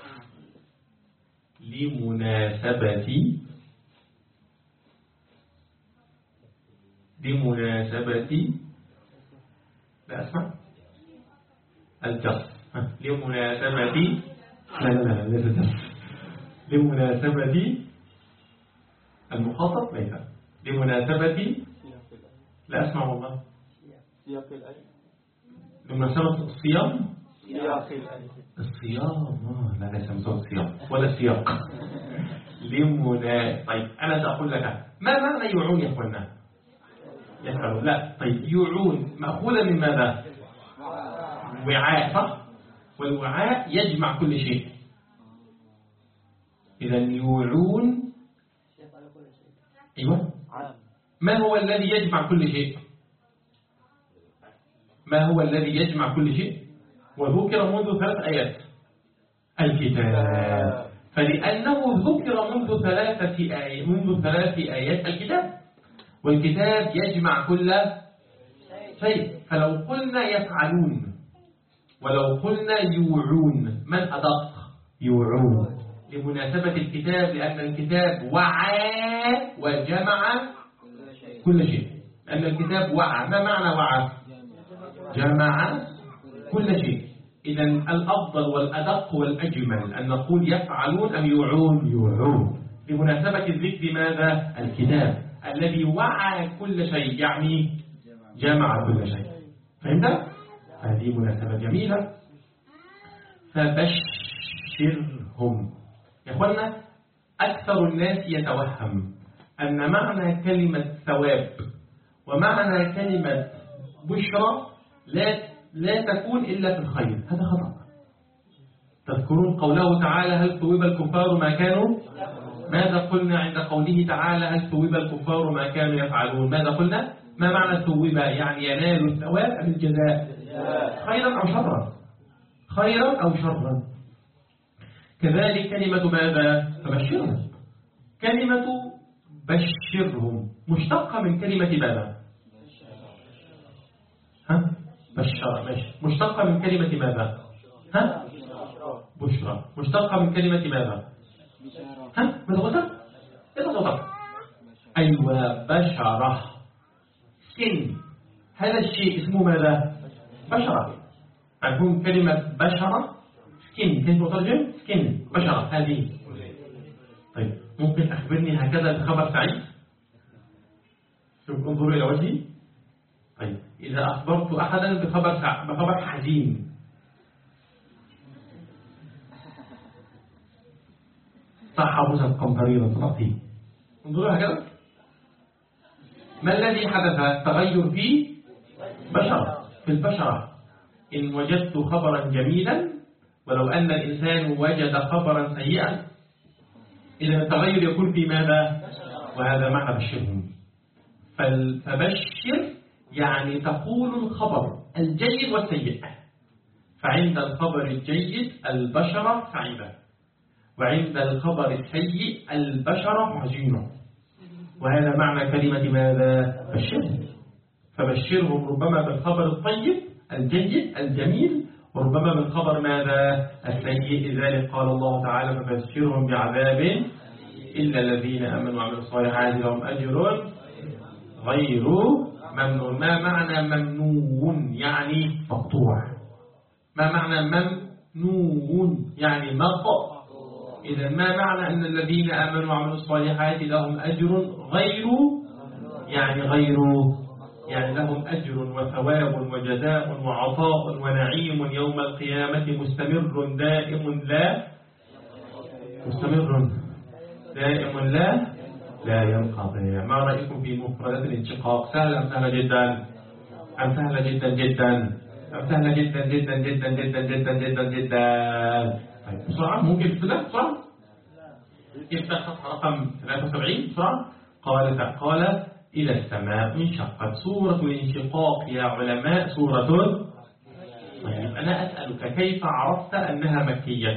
لمناسبة لا أسمع الجص. لمناسبة لا ليس الجص. لمناسبة المخاطب ليس. لمناسبة لا أسمع والله. سياق الآية. لمناسبة الصيام. سياق الآية. الصيام لا ليس مسوى الصيام ولا السياق. طيب أنا سأقول لك ما معنى يوعون يا أخوانا؟ يفعلون. لا. طيب يوعون مأخوذة من ماذا؟ وعاء، صح؟ والوعاء يجمع كل شيء. إذا يوعون أيوة. ما هو الذي يجمع كل شيء؟ ما هو الذي يجمع كل شيء؟ وذكر منذ 3 آيات الكتاب. فلأنه ذكر منذ 3 آيات الكتاب، والكتاب يجمع كل شيء. فلو قلنا يفعلون ولو قلنا يوعون من أدق؟ يوعون لمناسبة الكتاب، لأن الكتاب وعى وجمع كل شيء. لأن الكتاب وعى. ما معنى وعى؟ جمع كل شيء. إذا الأفضل والأدق والأجمل أن نقول يفعلون أم يوعون؟ يوعون لمناسبة الذكر ماذا؟ الكتاب الذي وعى كل شيء، يعني جمع كل شيء. فهمت؟ هذه مناسبة جميلة. فبشرهم. يا أخوانا، أكثر الناس يتوهم أن معنى كلمة ثواب ومعنى كلمة بشرى لا تكون إلا في الخير. هذا خطأ. تذكرون قوله تعالى: هل ثوب الكفار ما كانوا؟ ماذا قلنا عند قوله تعالى: هل ثوب الكفار ما كانوا يفعلون؟ ماذا قلنا؟ ما معنى ثوب؟ يعني ينال الثواب أم الجزاء؟ خيرا أو شرا؟ خيرا أو شرا. كذلك كلمة ماذا؟ فبشرهم. كلمة بشرهم مشتقة من كلمة ماذا؟ بشر. ماشي. مشتقة من كلمة ماذا؟ بشرى. مشتقة من كلمة ماذا؟ ماذا قلت؟ إذا قلت أيوة، بشرة. سكن. هذا الشيء اسمه ماذا؟ بشرة. تكون كلمة بشرة سكن. كيف تترجم؟ سكن. بشرة هذه. طيب، ممكن أخبرني هكذا بخبر سعيد؟ شوف، انظروا إلى وجهي. طيب، إذا أخبرت أحدا بخبر حزين، صح موسى قمطريرا رأسي. انظروا هكذا. ما الذي حدث؟ تغير في بشرة، في البشرة. إن وجدت خبرا جميلا ولو أن الإنسان وجد خبرا سيئا، إذا التغير يكون في ماذا؟ وهذا معنى بشرهم. فبشر يعني تقول الخبر الجيد والسيء. فعند الخبر الجيد البشرة سعيدة، وعند الخبر السيء البشرة حزينة. وهذا معنى كلمة ماذا؟ بشرهم. فبشرهم ربما بالخبر الطيب الجيد الجميل، وربما بالخبر ماذا؟ السيء. لذلك قال الله تعالى: فبشرهم بعذاب إلا الذين آمنوا وعملوا الصالحات لهم أجر غير ممنون. ما معنى ممنون؟ يعني مقطوع. ما معنى ممنون؟ يعني مقطوع. إذا ما معنى أن الذين آمنوا وعملوا الصالحات لهم أجر غير؟ يعني لهم أجر وثواب وجزاء وعطاء ونعيم يوم القيامة مستمر دائم لا ينقضي. ما رأيكم في مفردات الانشقاق؟ سهلة أم سهلة جدا؟ أم سهلة جدا جدا؟ أم سهلة جدا جدا جدا جدا جدا جدا جدا؟ طيب، بسرعة. ممكن تبدأ بسرعة؟ افتح صفحة رقم 73 بسرعة. قال إلى السماء انشقت. سورة الانشقاق يا علماء سورة. طيب، أنا أسألك كيف عرفت أنها مكية؟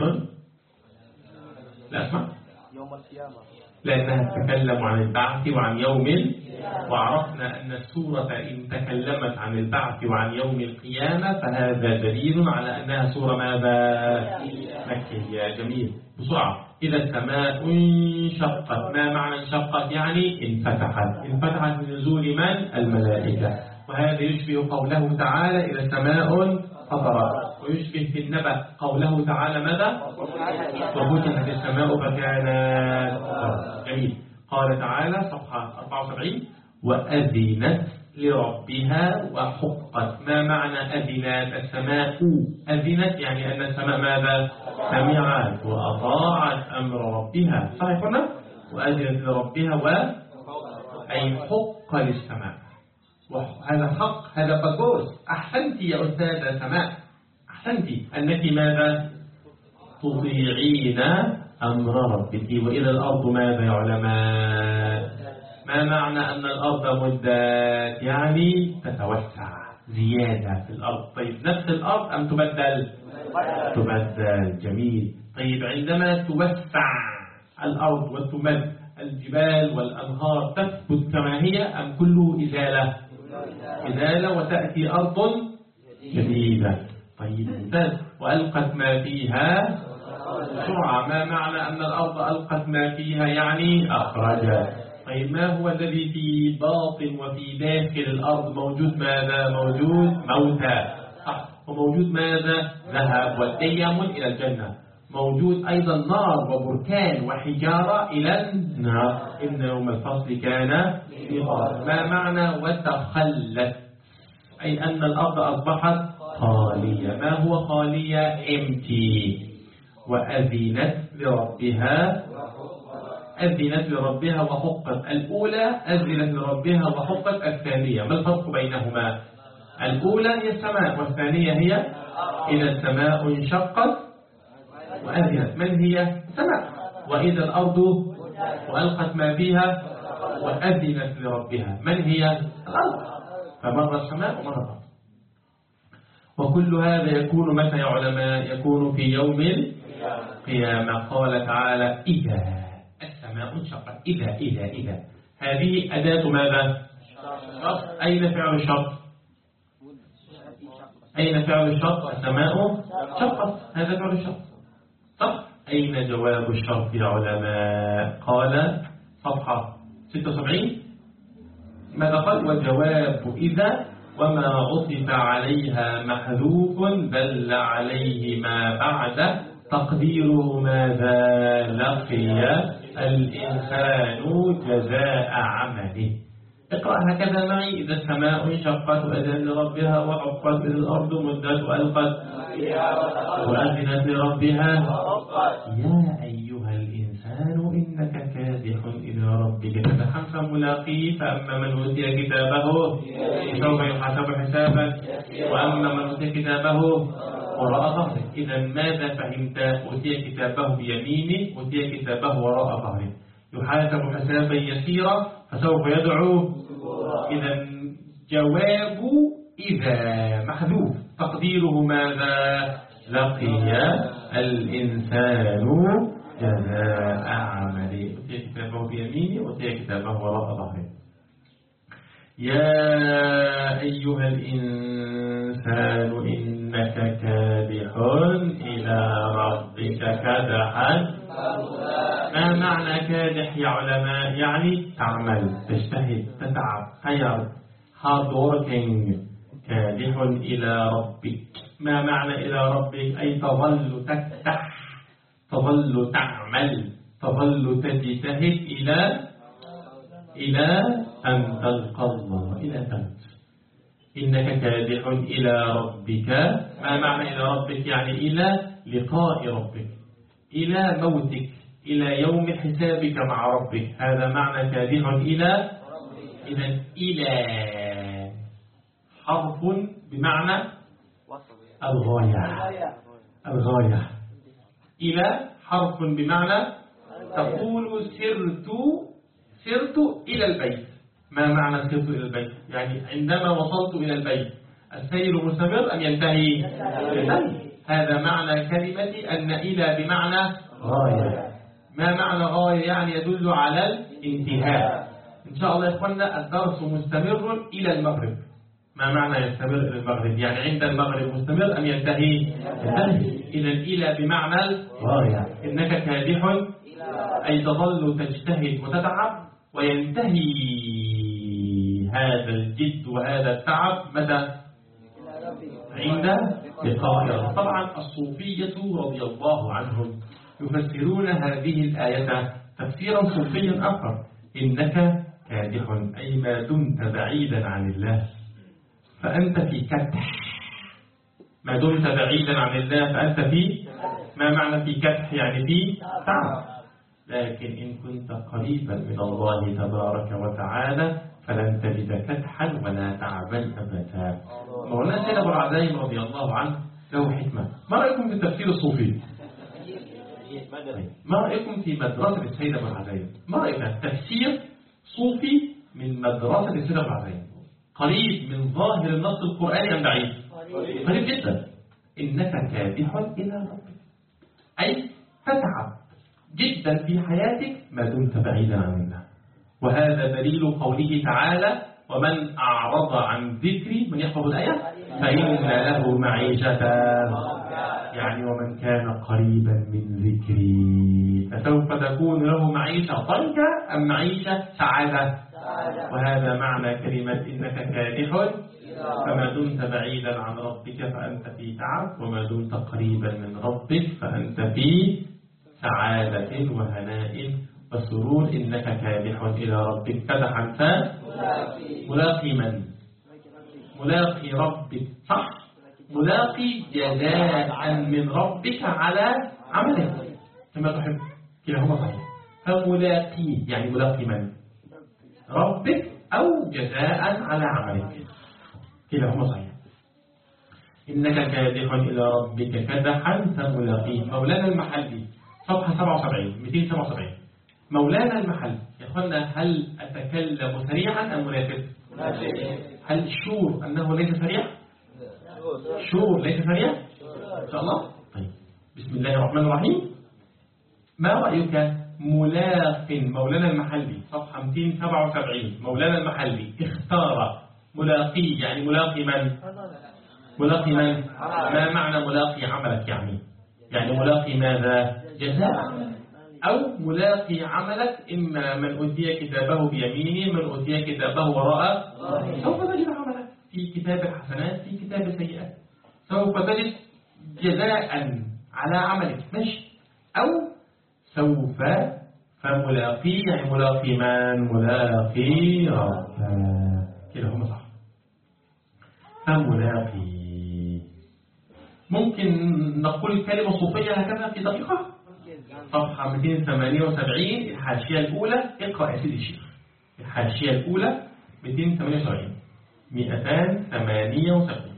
لا أسمع. يوم القيامة. لأنها تتكلم عن البعث وعن يوم، وعرفنا أن السورة إن تكلمت عن البعث وعن يوم القيامة فهذا دليل على أنها سورة ماذا؟ مكية. جميل. بسرعة. إذا السماء انشقت. ما معنى انشقت؟ يعني انفتحت من نزول من؟ الملائكة. وهذا يشبه قوله تعالى: إذا السماء فطرت. ويشبه في النبأ قوله تعالى ماذا؟ وفتحت السماء فكانت. جميل. قال تعالى صفحة 74: وأذنت لربها وحقت. ما معنى أذنت؟ السماء أذنت يعني أن السماء ماذا؟ سمعت وأطاعت أمر ربها. صحيح قلنا؟ وأذنت لربها أي حق للسماء. وهذا حق، هذا بقوس. أحسنت يا أستاذة سماء، أحسنت أنك ماذا؟ تطيعين أمر ربك. وإلى الأرض ماذا يا علماء؟ ما معنى أن الأرض مدت؟ يعني تتوسع، زيادة في الأرض. طيب، نفس الأرض أم تبدل؟ تبدل. جميل. طيب، عندما توسع الأرض وتمد، الجبال والأنهار تثبت كما هي أم كله إزالة وتأتي أرض جديدة؟ طيب، ممتاز. وألقت ما فيها بسرعة. ما معنى أن الأرض ألقت ما فيها؟ يعني أخرجت. طيب، ما هو الذي في باطن وفي داخل الأرض موجود؟ ماذا موجود؟ موتى. وموجود ماذا؟ ذهب والديم إلى الجنة. موجود أيضا نار وبركان وحجارة إلى النار. إن يوم الفصل كان ميقاتا. ما معنى وتخلت؟ أي أن الأرض أصبحت خالية. ما هو خالية؟ empty. وأذنت لربها، أذنت لربها وحقت. الأولى أذنت لربها وحقت، الثانية ما الفرق بينهما؟ الأولى هي السماء، والثانية هي إذا السماء انشقت وأذنت. من هي؟ السماء. وإذا الأرض وألقت ما فيها وأذنت لربها. من هي؟ الأرض. فمرة السماء ومرة الأرض. وكل هذا يكون متى يا علماء؟ يكون في يوم القيامة. قال تعالى إذا السماء انشقت. إذا هذه أداة ماذا؟ أين فعل الشرط؟ أين فعل الشرط؟ السماء شقت، هذا فعل الشرط. طب أين جواب الشرط يا علماء؟ قال صفحة 76 ماذا قال؟ وجواب إذا وما عطف عليها محذوف دل عليه ما بعد تقديره ماذا؟ لقي الإنسان جزاء عمله. اقرأ هكذا معي: إذا السماء انشقت وأذنت لربها وحقت، إذا الأرض مدت وألقت وأذنت لربها. يا أيها الإنسان إنك كادح إلى ربك كدحا فملاقيه. فأما من أوتي كتابه سوف يحاسب حسابا، وأما من أوتي كتابه وراء ظهره. إذا ماذا فهمت؟ أوتي كتابه بيمينه، أوتي كتابه وراء ظهره، يحاسب حسابا يسيرا فسوف يدعو. إذا جواب إذا محذوف، تقديره ماذا؟ لقي الإنسان جزاء عمله. أوتي كتابه بيمينه، أوتي كتابه وراء ظهره. يا أيها الإنسان إنك كادح إلى ربك كدحا. ما معنى كادح يا علماء؟ يعني تعمل، تجتهد، تتعب، tired، hard working. كادح إلى ربك. ما معنى إلى ربك؟ أي تظل تكدح، تظل تعمل، تظل تجتهد إلى أن تلقى الله، إلى تموت. إنك كادح إلى ربك. ما معنى إلى ربك؟ يعني إلى لقاء ربك، إلى موتك، إلى يوم حسابك مع ربك. هذا معنى كادح إلى. إذن إلى حرف بمعنى الغاية، الغاية. إلى حرف بمعنى تقول سرت إلى البيت. ما معنى سرت إلى البيت؟ يعني عندما وصلت إلى البيت السير مستمر أم ينتهي؟ هذا معنى كلمة أن إلى بمعنى غاية. ما معنى غاية؟ يعني يدل على الانتهاء. إن شاء الله يا إخوانا الدرس مستمر إلى المغرب. ما معنى يستمر إلى المغرب؟ يعني عند المغرب مستمر أم ينتهي؟ إذا إلى بمعنى الغاية. إنك كادح أي تظل تجتهد وتتعب، وينتهي هذا الجد وهذا التعب متى؟ عند لقاء الله. طبعا الصوفية رضي الله عنهم يفسرون هذه الآية تفسيرا صوفيا آخر: إنك كادح أي ما دمت بعيدا عن الله فأنت في كدح. ما دمت بعيدا عن الله فأنت في. ما معنى في كدح؟ يعني في تعب. لكن إن كنت قريبا من الله تبارك وتعالى فلن تجد كدحا ولا تعبا أبدا. مولانا سيد أبو العزايم رضي الله عنه له حكمة. ما رأيكم في التفسير الصوفي؟ ما رأيكم في مدرسة السيد أبو العزايم؟ ما رأيك تفسير صوفي من مدرسة السيد أبو العزايم؟ قريب من ظاهر النص القرآني أم بعيد؟ قريب جدا. إنك كادح إلى ربك أي تتعب جدا في حياتك ما دمت بعيدا عن الله. وهذا دليل قوله تعالى: ومن أعرض عن ذكري، من يحفظ الآية، فإن له معيشة. يعني ومن كان قريبا من ذكري فسوف تكون له معيشة ضنكا أم معيشة سعادة. وهذا معنى كلمة إنك كادح. فما دمت بعيدا عن ربك فأنت في تعب، وما دمت قريبا من ربك فأنت في سعادة وهناء وسرور. إنك كادح إلى ربك كدحا ملاقي من؟ ملاقي ربك، صح؟ ملاقي جزاء من ربك على عملك كما تحب، كلاهما صحيح. فملاقي يعني ملاقي من؟ ربك أو جزاء على عملك، كلاهما صحيح. إنك كادح إلى ربك كدحا فملاقيه. مولانا المحلي صفحة 77 277. مولانا المحلي يا أخوانا، هل أتكلم سريعا أم مرتب؟ هل شور أنه ليس سريع؟ شور ليس سريع؟ إن شاء الله. طيب بسم الله الرحمن الرحيم. ما رأيك ملاق مولانا المحلي صفحة 277. مولانا المحلي اختار ملاقي يعني ملاقي من؟ ملاقي من؟ ما معنى ملاقي عملك؟ يعني ملاقي ماذا؟ جزاء. أو ملاقي عملك، إما من أوتي كتابه بيمينه، من أوتي كتابه وراء، سوف تجد عملك في كتاب الحسنات في كتاب السيئات، سوف تجد جزاء على عملك، ماشي. أو سوف، فملاقي يعني ملاقي من؟ ملاقي ربك، كده هم صح. فملاقي ممكن نقول كلمة صوفية هكذا في دقيقة. صفحة 278 الحاشية الأولى، اقرأ يا سيدي الشيخ. الحاشية الأولى 278 278.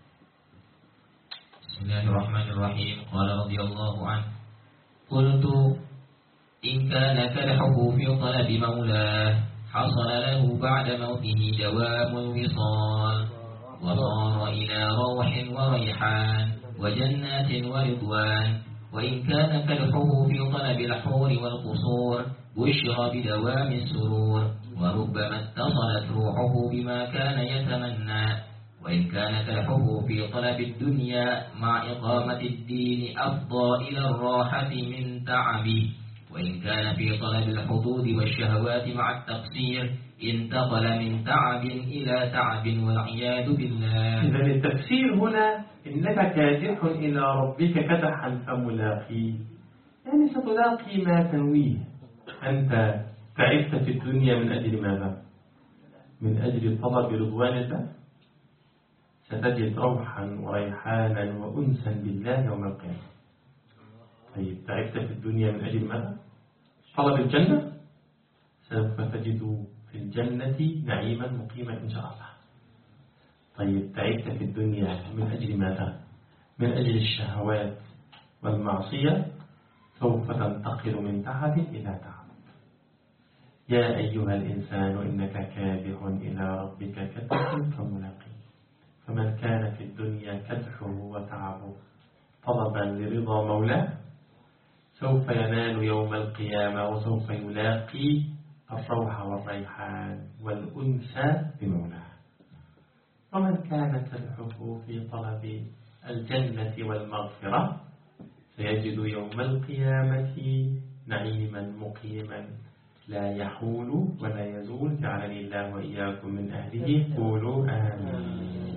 بسم الله الرحمن الرحيم. قال رضي الله عنه: قلت إن كان كدحه في طلب مولاه حصل له بعد موته دوام الوصال، وصار إلى روح وريحان وجنات ورضوان. وإن كان كدحه في طلب الحور والقصور بشر بدوام السرور، وربما اتصلت روحه بما كان يتمنى. وإن كان كدحه في طلب الدنيا مع إقامة الدين أفضى إلى الراحة من تعبه. وإن كان في طلب الحظوظ والشهوات مع التقصير انتقل من تعب إلى تعب والعياذ بالله. إذن التفسير هنا إنك كادح إلى ربك كدحا فملاقيه، يعني ستلاقي ما تنويه. أنت تعبت في الدنيا من أجل ماذا؟ من أجل طلب رضوان الله، ستجد روحا وريحانا وأنسا بالله يوم القيامة. طيب تعبت في الدنيا من أجل ماذا؟ طلب الجنة، سوف تجد في الجنة نعيما مقيما إن شاء الله. طيب تعبت في الدنيا من أجل ماذا؟ من أجل الشهوات والمعصية، سوف تنتقل من تعب إلى تعب. يا أيها الإنسان إنك كادح إلى ربك كدحا فملاقيه. فمن كان في الدنيا كدحه وتعبه طلبا لرضا مولاه سوف ينال يوم القيامة، وسوف يلاقي الروح والريحان والأنس بمولاه. ومن كان كدحه في طلب الجنة والمغفرة سيجد يوم القيامة نعيما مقيما لا يحول ولا يزول. جعلني الله وإياكم من أهله. قولوا آمين.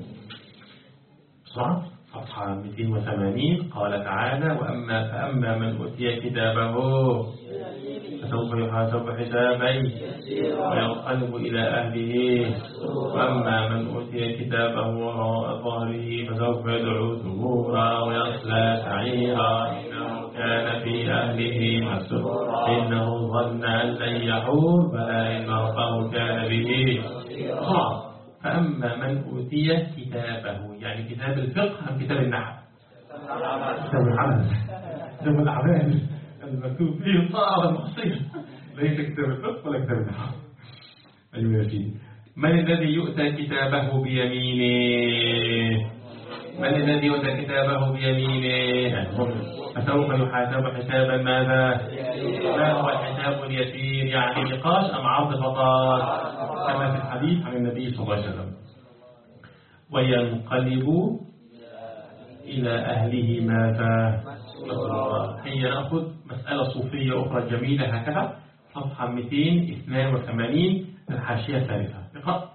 صفحة 280 قال تعالى: فأما من أوتي كتابه فسوف يحاسب حسابا وينقلب إلى أهله، وأما من أوتي كتابه وراء ظهره فسوف يدعو ثبورا ويصلى سعيرا إنه كان في أهله مسرورا إنه ظن أن لن يحور بلى إن ربه كان به بصيرا. فأما من أوتي كتابه يعني كتاب الفقه أم كتاب النحو؟ كتاب العمل، كتاب الأعمال المكتوب فيه الطاعة والمعصية، ليس كتاب الفقه ولا كتاب النحو. أيها يا سيدي، من الذي يؤتى كتابه بيمينه؟ من الذي يؤتى كتابه بيمينه؟ فسوف يحاسب حسابا ماذا؟ ما هو الحساب اليسير؟ يعني نقاش أم عرض فقط كما في الحديث عن النبي صلى الله عليه وسلم. وينقلب إلى أهله ماذا؟ مسرورا. هيا نأخذ مسألة صوفية أخرى جميلة هكذا. صفحة 282 الحاشية الثالثة. اقرأ.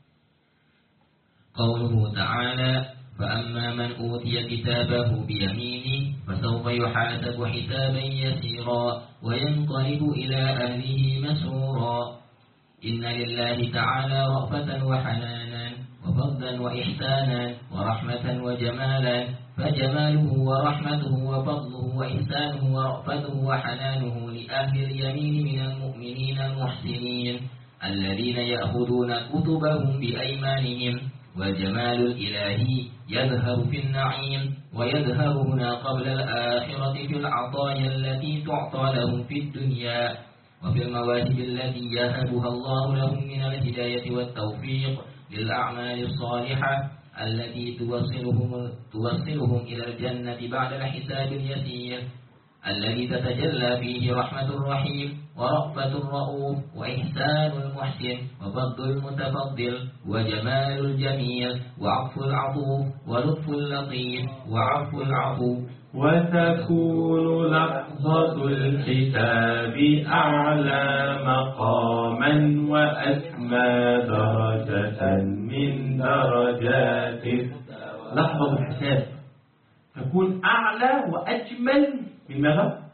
قوله تعالى: فأما من أوتي كتابه بيمينه فسوف يحاسب حسابا يسيرا وينقلب إلى أهله مسرورا. إن لله تعالى رأفة وحنانا وفضلا وإحسانا ورحمة وجمالا، فجماله ورحمته وفضله وإحسانه ورأفته وحنانه لأهل اليمين من المؤمنين المحسنين الذين يأخذون كتبهم بأيمانهم. والجمال الإلهي يظهر في النعيم، ويظهر هنا قبل الآخرة في العطايا التي تعطى لهم في الدنيا، وفي المواهب التي يهبها الله لهم من الهداية والتوفيق للأعمال الصالحة التي توصلهم إلى الجنة بعد الحساب اليسير، الذي تتجلى فيه رحمة الرحيم ورأفة الرؤوف وإحسان المحسن وفضل المتفضل وجمال الجميل وعطف العطوف ولطف اللطيف وعفو العفو. وتكون لحظة الحساب أعلى مقاما وأسمى درجة من درجات. لحظة الحساب تكون أعلى وأجمل من ماذا؟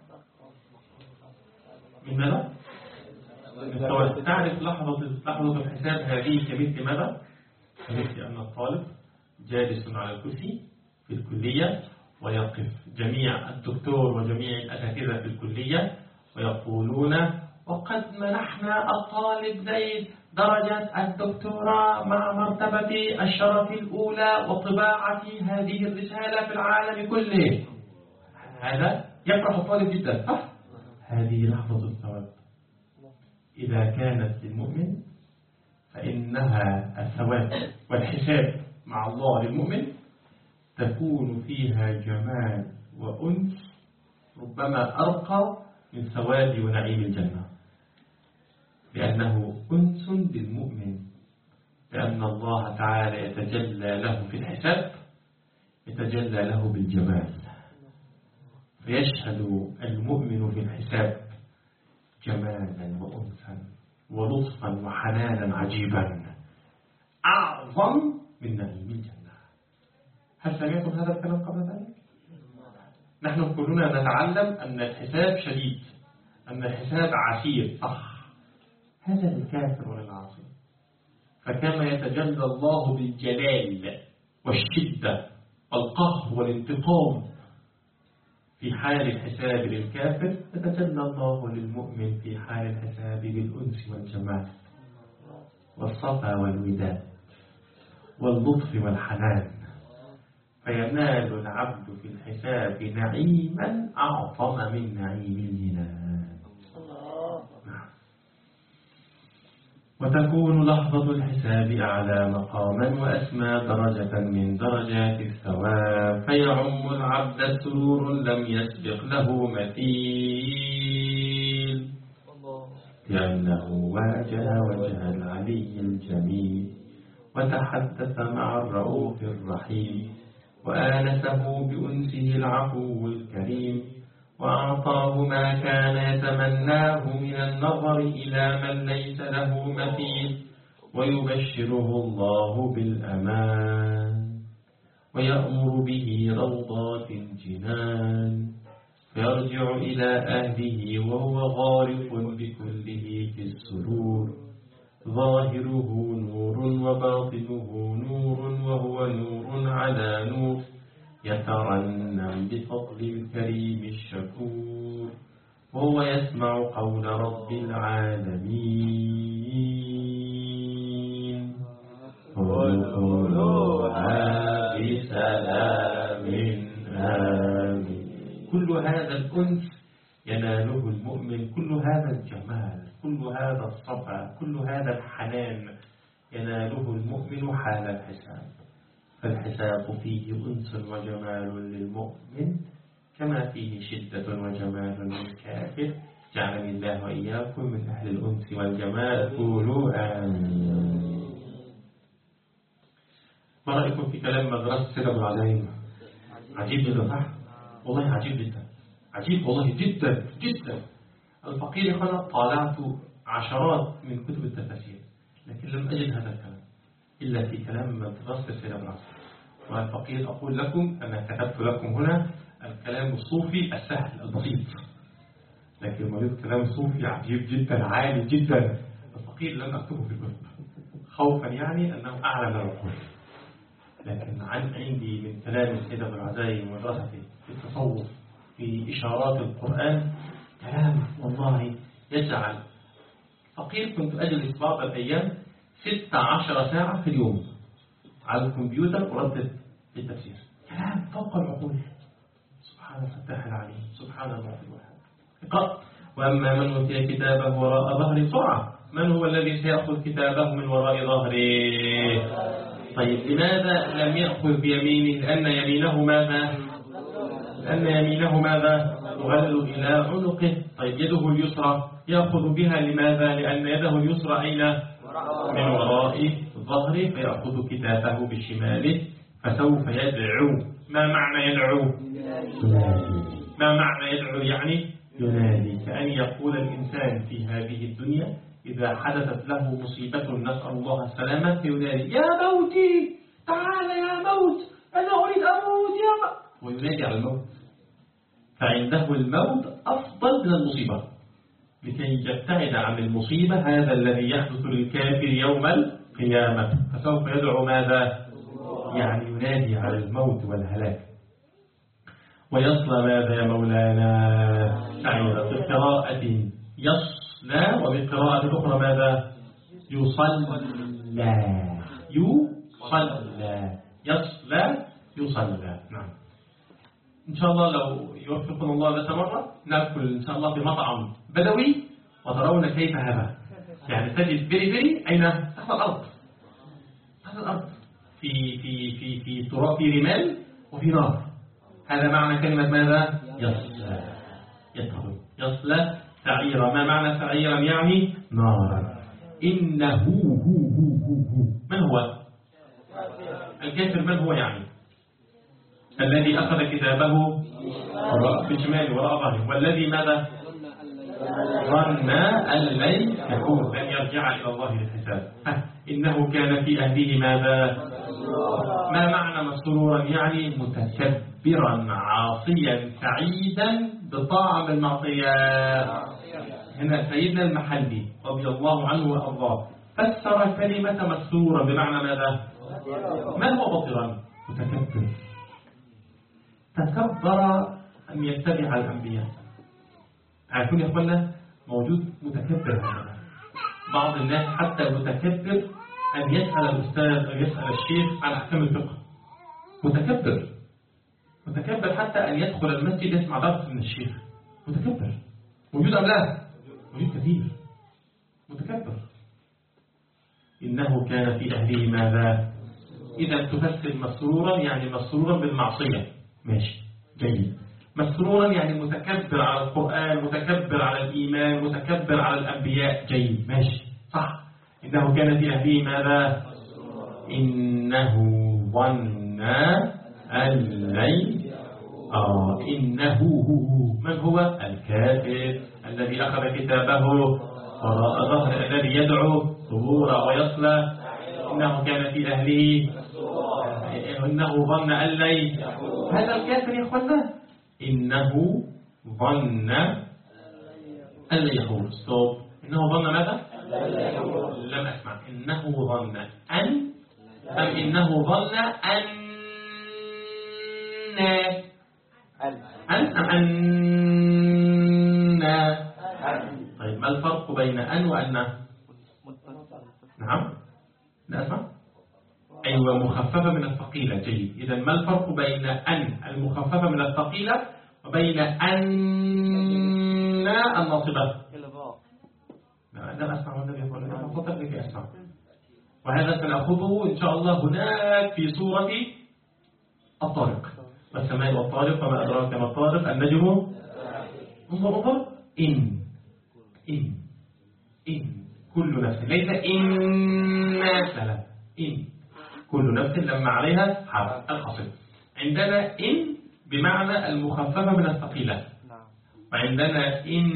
من ماذا؟ تعرف لحظة الحساب هذه كمثل ماذا؟ كمثل أن الطالب جالس على الكرسي في الكلية، ويقف جميع الدكتور وجميع الأساتذة في الكلية ويقولون وقد منحنا الطالب زيد درجة الدكتوراه مع مرتبة الشرف الأولى وطباعة هذه الرسالة في العالم كله. هذا يفرح الطالب جدا، صح؟ هذه لحظة الثواب. إذا كانت للمؤمن فإنها الثواب والحساب مع الله للمؤمن تكون فيها جمال وأنس ربما أرقى من ثواب ونعيم الجنة، لأنه أنس للمؤمن، لأن الله تعالى يتجلى له في الحساب، يتجلى له بالجمال، فيشهد المؤمن في الحساب جمالا وأنسا ولطفا وحنانا عجيبا أعظم من نعيم الجنة. هل سمعتم هذا الكلام قبل ذلك؟ نحن كلنا نتعلم أن الحساب شديد، أن الحساب عسير، صح؟ هذا للكافر وللعاصي. فكما يتجلى الله بالجلال والشدة والقهر والانتقام في حال الحساب للكافر، يتجلى الله للمؤمن في حال الحساب بالأنس والجمال والصفا والوداد واللطف والحنان، فينال العبد في الحساب نعيما أعظم من نعيم الجنان. وتكون لحظة الحساب أعلى مقاما وأسمى درجة من درجات الثواب، فيعم العبد سرور لم يسبق له مثيل، لأنه واجه وجه العلي الجميل وتحدث مع الرؤوف الرحيم، وآنسه بأنسه العفو الكريم، وأعطاه ما كان يتمناه من النظر إلى من ليس له مثيل، ويبشره الله بالأمان ويأمر به روضات الجنان، فيرجع إلى أهله وهو غارق بكله في السرور، ظاهره نور وباطنه نور وهو نور على نور، يترنم بفضل الكريم الشكور، وهو يسمع قول رب العالمين ادخلوها بسلام آمين. كل هذا الأنس يناله المؤمن، كل هذا الجمال، كل هذا الصفا، كل هذا الحنان يناله المؤمن حال الحساب. فالحساب فيه أنس وجمال للمؤمن كما فيه شدة وجمال للكافر. جعلني الله وإياكم من أهل الأنس والجمال. قولوا آمين. ما رأيكم في كلام مدرسة سيد أبو العليم؟ عجيب جدا، صح؟ والله عجيب جدا، عجيب والله جدا جدا. الفقير يقول طالعت عشرات من كتب التفاسير لكن لم أجد هذا الكلام إلا في كلام مدرسة سيد أبو العليم. والفقير أقول لكم أنا كتبت لكم هنا الكلام الصوفي السهل البسيط، لكن مريض كلام صوفي عجيب جدا عالي جدا. الفقير لم أكتبه في الكتب خوفا يعني أنه أعلى من العقول. لكن عندي من كلام السيد أبو العزايم ودراسته في التصوف في إشارات القرآن كلام والله يجعل فقير. كنت أجلس بعض الأيام 16 ساعة في اليوم على الكمبيوتر وردد التفسير، كلام فوق العقول. سبحان الفتاح العليم، سبحان الله الواحد. وأما من أوتي كتابه وراء ظهره بسرعة، من هو الذي سيأخذ كتابه من وراء ظهره؟ طيب لماذا لم يأخذ بيمينه؟ لأن يمينه ماذا؟ لأن يمينه ماذا؟ تغل إلى عنقه. طيب يده اليسرى يأخذ بها لماذا؟ لأن يده اليسرى أين؟ من وراء ظهره، فيأخذ كتابه بشماله فسوف يدعو. ما معنى يدعو؟ ما معنى يدعو؟ يعني ينادي. كأن يقول الإنسان في هذه الدنيا إذا حدثت له مصيبة نسأل الله السلامة فينادي يا موتي تعال يا موت أنا أريد أموت يا موت، وينادي على الموت. فعنده الموت أفضل من المصيبة. لكي يبتعد عن المصيبة هذا الذي يحدث للكافر يوم القيامة، فسوف يدعو ماذا؟ يعني ينادي على الموت والهلاك. ويصلى ماذا يا مولانا؟ سعيرا. بقراءة يصلى وبقراءة أخرى ماذا؟ يصلى. يصلى يصلى يصلى. نعم. إن شاء الله لو يوفقنا الله ذات مرة نأكل إن شاء الله في مطعم بدوي وترون كيف هذا. يعني تجد بري أين؟ تحت الأرض. تحت الأرض في تراب، في رمال وفي نار. هذا معنى كلمة ماذا؟ يصلى. يدخل يصلى سعيرا. ما معنى سعيرا؟ يعني نارا. إنه هو من هو؟ الكافر. من هو يعني؟ الذي أخذ كتابه بشماله وراء ظهره، والذي ماذا؟ ظن أن لن يكون، لن يرجع إلى الله للحساب. إنه كان في أهله ماذا؟ ما معنى مسرورا؟ يعني متكبرا عاصيا سعيدا بطاعة المعصية. هنا سيدنا المحلي رضي الله عنه وأرضاه فسر كلمة مسرورا بمعنى ماذا؟ ما هو بطرا؟ متكبر. تكبر أن يتبع الأنبياء. عارفون يا أخوانا موجود متكبر هذا. بعض الناس حتى متكبر أن يسأل الأستاذ أو يسأل الشيخ عن أحكام الفقه. متكبر. متكبر حتى أن يدخل المسجد يسمع درس من الشيخ. متكبر. موجود أم لا؟ موجود كثير. متكبر. إنه كان في أهله ماذا؟ إذا تفسر مسرورا يعني مسرورا بالمعصية. ماشي جيد. مسرورا يعني متكبر على القرآن، متكبر على الإيمان، متكبر على الأنبياء. جيد ماشي صح. إنه كان في أهله ماذا؟ إنه ظن أن لن إنه من هو؟ الكافر الذي أخذ كتابه وراء ظهره، الذي يدعو ثبورا ويصلى. إنه كان في أهله إنه ظن أن لن. هذا الكافر يا أخوانا إنه ظن أن لن يحول. ستوب. إنه ظن ماذا؟ لم أسمع. إنه ظن أن أم إنه ظن أن طيب ما الفرق بين أن وأن؟ نعم لا أسمع. أيوة مخففة من الثقيلة. جيد. إذا ما الفرق بين أن المخففة من الثقيلة وبين أن الناصبة؟ لا أسمع والنبي يقول أنا أفضل لك أسمع. وهذا سنأخذه إن شاء الله هناك في سورة الطارق. والسماء والطارق وما أدراك ما الطارق النجم. انظر إن كل نفس ليس إن لا إن كل نفس لما عليها حرف الخفض. عندنا إن بمعنى المخففة من الثقيلة، وعندنا إن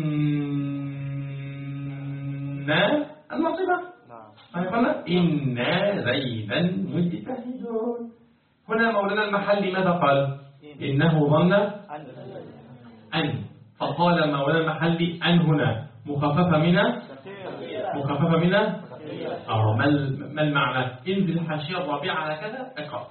الناصبة. فيقول إن زيدا مجتهدون. هنا مولانا المحلي ماذا قال؟ إنه ظن أن، فقال مولانا المحلي أن هنا مخففة من ما المعنى؟ انزل الحاشية الرابعة على كذا اقرأ.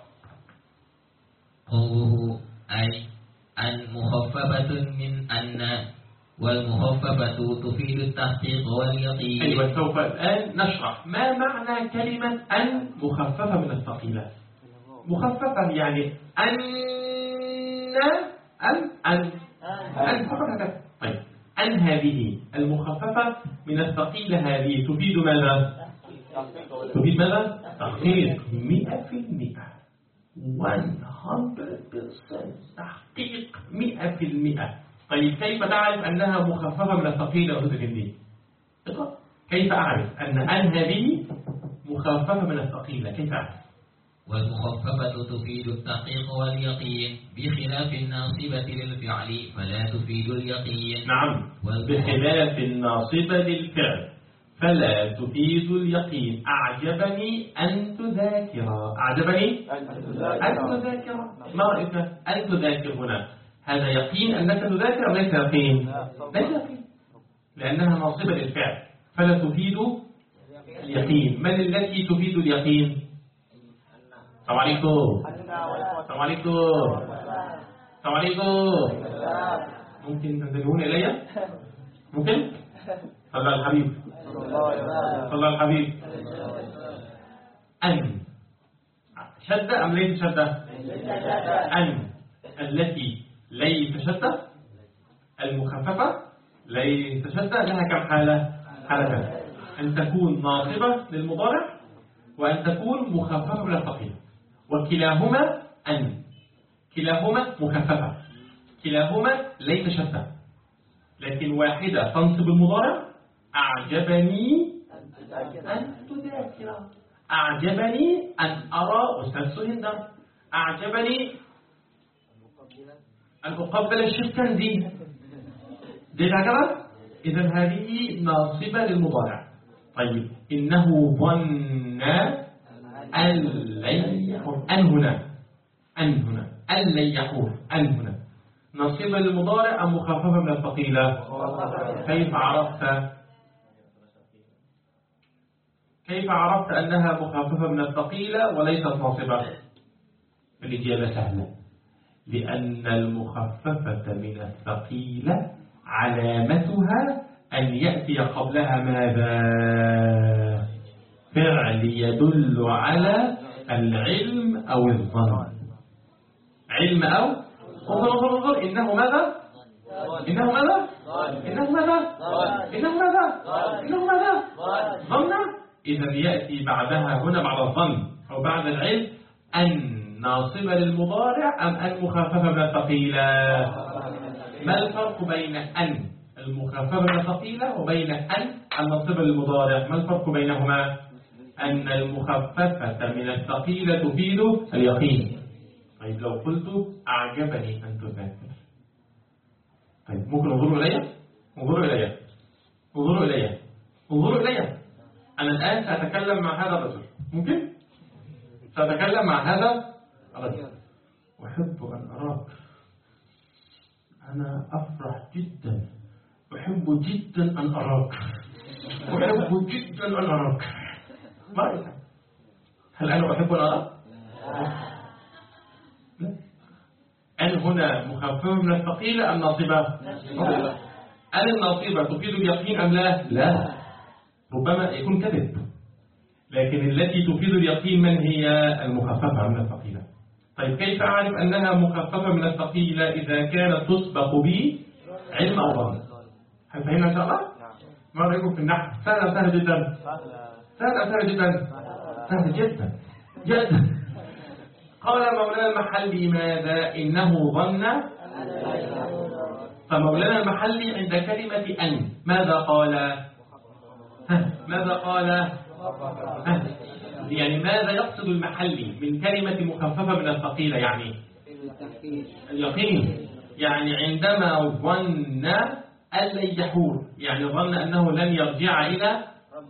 قوله أي أن مخففة من أن، والمخففة تفيد التحقيق واليقين. أيوة، سوف الآن نشرح ما معنى كلمة أن مخففة من الثقيلة. مخففة يعني أن فقط. طيب، أن هذه المخففة من الثقيلة هذه تفيد ماذا؟ تفيد ماذا؟ تحقيق 100%، 100% تحقيق 100%. طيب، كيف تعرف أنها مخففة من الثقيلة أستاذ الهندي؟ كيف أعرف أن هذه مخففة من الثقيلة؟ كيف أعرف؟ والمخففة تفيد التحقيق واليقين بخلاف الناصبة للفعل فلا تفيد اليقين. نعم، بخلاف الناصبة للفعل فلا تفيد اليقين. أعجبني أن تذاكر. أعجبني أن تذاكر. ما رأيك أن تذاكر هنا؟ هذا يقين أنك تذاكر أو ليس يقين؟ ليس يقين، لأنها ناصبة للفعل فلا تفيد اليقين. من التي تفيد اليقين؟ السلام عليكم. السلام عليكم. السلام عليكم. ممكن تنتبهون إلي؟ ممكن؟ صلى الحبيب. صلى الحبيب. أن شدة أم ليس شدة؟ أن التي ليس شدة، المخففة ليس شدة، لها كم حالة؟ حالتان: أن تكون ناصبة للمضارع وأن تكون مخففة من الثقيلة، وكلاهما أن، كلاهما مخففة، كلاهما ليس شدة، لكن واحدة تنصب المضارع. أعجبني أن تذاكر. أعجبني أن أرى أستاذ سهندر. أعجبني أن أقبل الشيخ كنزي. دي العجبة. إذن هذه ناصبة للمضارع. طيب، إنه ظن أن لن يحور. أن هنا أن لن يحور. أن هنا ناصبة للمضارع أم مخففة من الثقيلة؟ كيف عرفت أنها مخففة من الثقيلة وليست ناصبة؟ الإجابة سهلة: لأن المخففة من الثقيلة علامتها أن يأتي قبلها ماذا؟ فعل يدل على العلم أو الظن. علم أو انظر إنه ماذا؟ إنه ماذا؟ إنه ماذا؟ إنه ماذا؟ إنه ماذا؟ ظن. إذا يأتي بعدها هنا بعد الظن أو بعد العلم أن ناصبة للمضارع أم أن مخففة من الثقيلة؟ ما الفرق بين أن المخففة من الثقيلة وبين أن الناصبة للمضارع؟ ما الفرق بينهما؟ أن المخففة من الثقيلة تفيد اليقين. طيب، لو قلت أعجبني أن تذاكر، طيب ممكن انظروا إلي؟ انظروا إلي. أنا الآن سأتكلم مع هذا الرجل. ممكن؟ سأتكلم مع هذا الرجل. أحب أن أراك. أنا أفرح جدا. أحب جدا أن أراك. أحب جدا أن أراك. ما رأيك؟ هل أنا أحب أن أراك؟ لا. أن هنا مخففة من الثقيلة أم ناصبة؟ أن الناصبة تفيد اليقين أم لا؟ لا، ربما يكون كذب. لكن التي تفيد اليقين من هي؟ المخففة من الثقيلة. طيب، كيف أعرف أنها مخففة من الثقيلة إذا كانت تسبق بعلم أو ظن؟ هل فهمنا إن شاء الله؟ ما رأيكم في النحو؟ سهل جدا. سهل جدا. قال مولانا المحلي ماذا؟ إنه ظن. فمولانا المحلي عند كلمة أن ماذا قال؟ يعني ماذا يقصد المحلي من كلمة مخففة من الثقيلة؟ يعني اليقين. يعني عندما ظن أن لن يحور، يعني ظن أنه لن يرجع إلى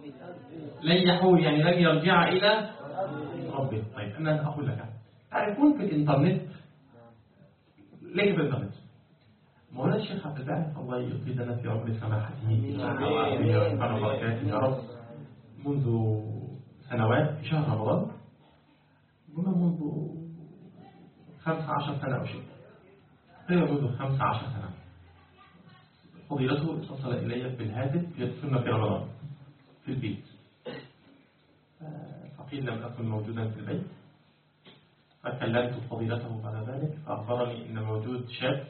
ربه. طيب، أنا أقول لك، تعرفون في الإنترنت، ليه في الإنترنت؟ مولانا الشيخ عبد الباقي الله يطيلنا في عمر سماحته يا رب. منذ سنوات في شهر رمضان، منذ 15 سنة أو شيء، منذ 15 سنة فضيلته اتصل إلي بالهاتف يتصلنا في رمضان في البيت، فقيل لم أكن موجودا في البيت، فكلمت فضيلته بعد ذلك فأخبرني إن موجود شاب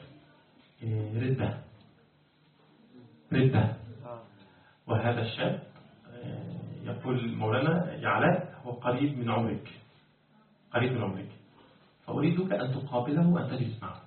ردة، وهذا الشاب يقول مولانا يا علاء هو قريب من عمرك، فأريدك أن تقابله وأن تجلس معه.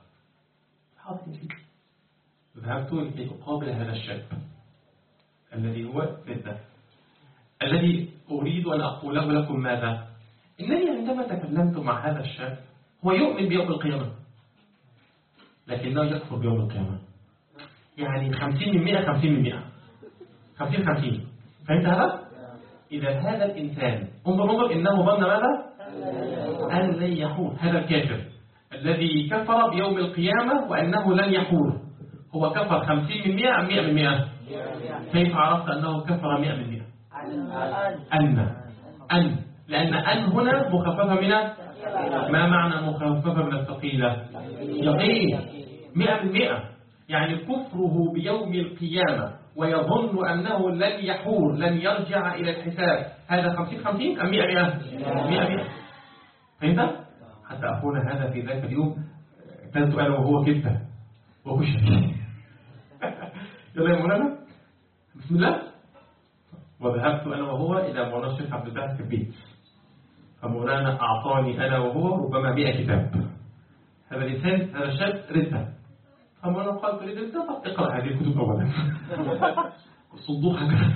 ذهبت لكي أقابل هذا الشاب الذي هو ردة، الذي أريد أن أقوله لكم ماذا؟ إنني عندما تكلمت مع هذا الشاب هو يؤمن بيوم القيامة لكنه يكفر بيوم القيامة، يعني 50 من 100 50 من 100 50 فهمت هذا؟ إذا هذا الإنسان انظر إنه ظن ماذا؟ أن لن يحور. هذا الكافر الذي كفر بيوم القيامة وأنه لن يحور هو كفر 50 من 100 أم 100 من 100؟ كيف عرفت أنه كفر 100 من 100؟ لأن هنا مخففة من ما معنى مخففة من الثقيلة؟ يقين 100%، يعني كفره بيوم القيامة ويظن أنه لن يحور لن يرجع إلى الحساب، هذا 50 أم 100؟ فهمت؟ حتى أخونا هذا في ذاك اليوم كنت أنا وهو كبتة وكشف يلا يا مولانا بسم الله، وذهبت أنا وهو إلى مولانا الشيخ عبد الفتاح في البيت، فمولانا أعطاني أنا وهو ربما 100 كتاب. هذا الإنسان هذا الشاب ردة، فمولانا قال تريد أنت اقرأ هذه الكتب أولا صدوق هكذا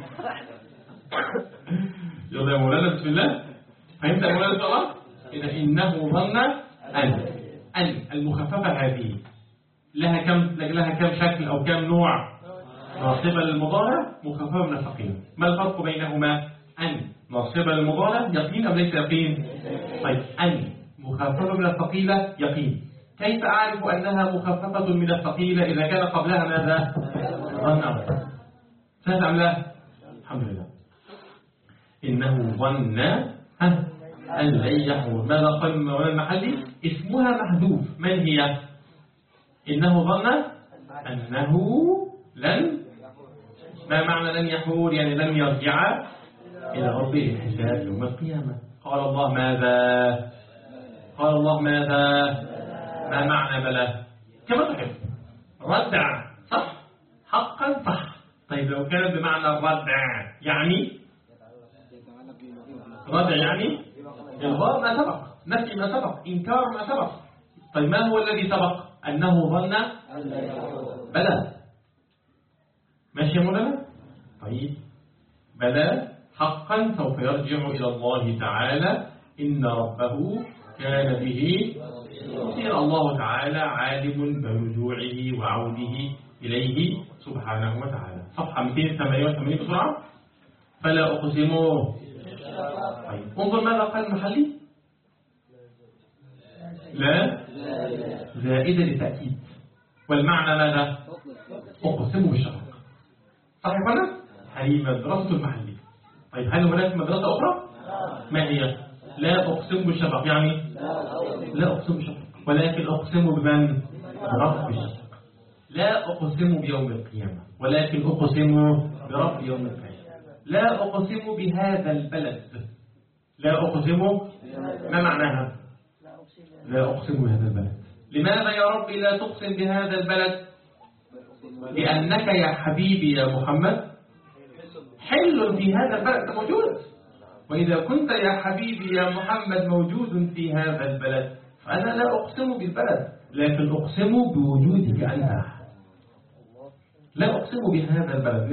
يلا يا مولانا بسم الله. فهمت يا مولانا طبعا؟ إذا إنه ظن أن المخففة هذه لها كم شكل أو كم نوع؟ ناصبة للمضارع مخففة من الثقيلة. ما الفرق بينهما؟ أن ناصبة للمضارع يقين أم ليس يقين؟ طيب أن مخففة من الثقيلة يقين، كيف أعرف أنها مخففة من الثقيلة إذا كان قبلها ماذا؟ ظن. سهل أم لا؟ الحمد لله. إنه ظن أن لن يحور. ماذا قال مولانا المحلي؟ اسمها محذوف. من هي؟ إنه ظن أنه لن، ما معنى لن يحور؟ يعني لن يرجع إلى ربه الحساب يوم القيامة. قال الله ماذا؟ ما معنى بلى؟ كما تحب. ردع صح؟ حقا صح. طيب لو كانت بمعنى ردع يعني ردع يعني إلغاء ما سبق، نفي ما سبق، إنكار ما سبق. طيب ما هو الذي سبق؟ أنه ظن بلى. ماشي يا مولانا؟ طيب بلى حقا سوف يرجع إلى الله تعالى، إن ربه كان به بصير. الله تعالى عالم برجوعه وعوده إليه سبحانه وتعالى. صفحة 288 بسرعة. فلا أقسم. طيب انظر ماذا قال المحلي؟ لا زائدة للتأكيد، والمعنى ماذا؟ أقسم بالشفق. صحيح ولا؟ هذه مدرسة المحلي. طيب هل هناك مدرسة أخرى؟ ما هي؟ لا أقسم بالشفق، يعني لا أقسم بالشفق، ولكن أقسم بمن؟ برب الشفق. لا أقسم بيوم القيامة، ولكن أقسم برب يوم القيامة. لا أقسم بهذا البلد. لا أقسم، ما معناها؟ لا أقسم بهذا البلد. لماذا يا رب لا تقسم بهذا البلد؟ لأنك يا حبيبي يا محمد حل في هذا البلد موجود، وإذا كنت يا حبيبي يا محمد موجود في هذا البلد فأنا لا أقسم بالبلد، لكن أقسم بوجودك أنت. لا أقسم بهذا البلد.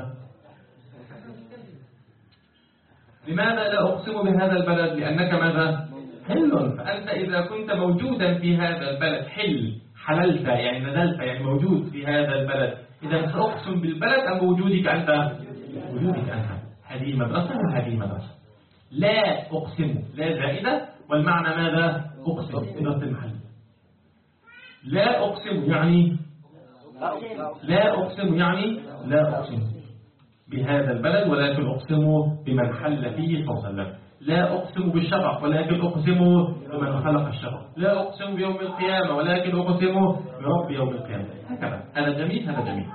لماذا لا أقسم بهذا البلد؟ لأنك ماذا؟ حل. فأنت إذا كنت موجودا في هذا البلد حللت يعني نزلت يعني موجود في هذا البلد، إذا سأقسم بالبلد أم بوجودك أنت؟ وجودك أنت. هذه مدرسة وهذه مدرسة. لا أقسم، لا زائدة، والمعنى ماذا؟ أقسم. إدارة المحل. لا أقسم يعني لا أقسم يعني لا أقسم. بهذا البلد ولكن أقسم بمن حل فيه صلى الله عليه وسلم. لا أقسم بالشفق ولكن أقسم بمن خلق الشفق. لا أقسم بيوم القيامة ولكن أقسم برب يوم القيامة. هكذا. هذا جميل هذا جميل.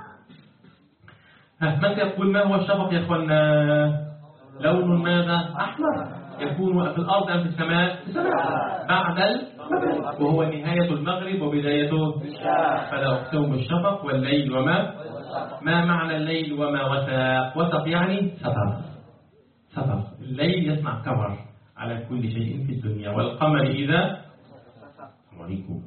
من يقول ما هو الشفق يا أخوانا؟ لون ماذا؟ أحمر. يكون في الأرض أم في السماء؟ في السماء بعد المغرب، وهو نهاية المغرب وبدايته. فلا أقسم بالشفق والليل وما. ما معنى الليل وما وثق؟ وثق يعني ستر. الليل يصنع كفر على كل شيء في الدنيا. والقمر إذا عليكم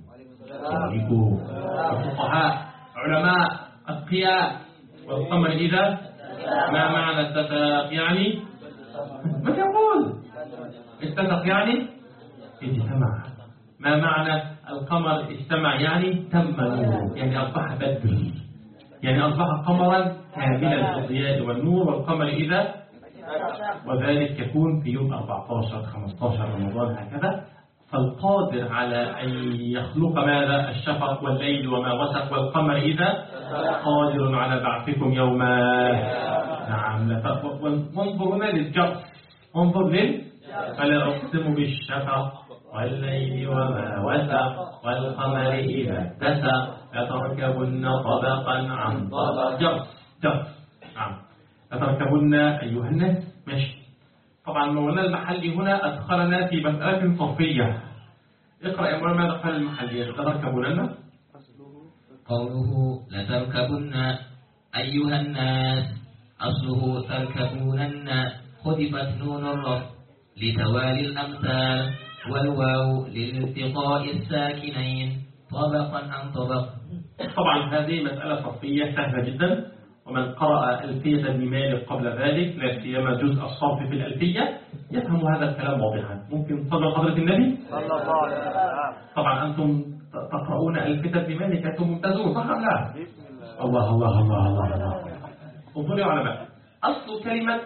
الفقهاء علماء أتقياء. والقمر إذا ما معنى اتسق يعني؟ ما تقول اتسق يعني اجتمع. ما معنى القمر اجتمع يعني تم نوره، يعني أصبح بدر، يعني أصبح قمرا كاملا الضياء والنور. والقمر إذا، وذلك يكون في يوم 14-15 رمضان هكذا. فالقادر على أن يخلق ماذا؟ الشفق والليل وما وسق. والقمر إذا قادر على بعثكم يوم. نعم. وانظر هنا للجرس، انظر فلا أقسم بالشفق والليل وما وسق والقمر إذا اتسق لتركبن طبقا عن طبق. جرس. نعم. لتركبن أيها الناس. ماشي. طبعا مولانا المحلي هنا أدخلنا في مسألة صرفية. اقرأ يا مولانا ماذا قال المحلي؟ لتركبن. قوله لتركبن أيها الناس أصله تركبونن، خذفت نون الرفع لتوالي الأمثال، والواو للالتقاء الساكنين طبقا عن طبق. طبعا هذه مسألة صرفية سهلة جدا، ومن قرأ ألفية ابن مالك قبل ذلك لا سيما جزء الصرف في الألفية يفهم هذا الكلام واضحا. ممكن صدر حضرة النبي صلى الله عليه وسلم. طبعا أنتم تقرؤون ألفية ابن مالك، أنتم ممتازون صح أم لا؟ الله الله الله الله الله. انظروا يا علماء، أصل كلمة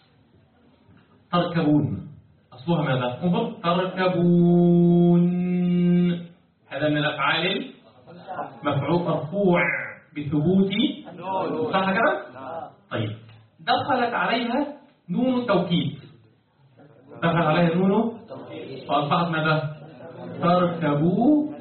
تركبون أصلها ماذا؟ انظر، تركبون هذا من الأفعال مفعول مرفوع بثبوت صح كده؟ طيب دخلت عليها نون التوكيد، دخل عليها نون فأصبحت ماذا؟ تركبون.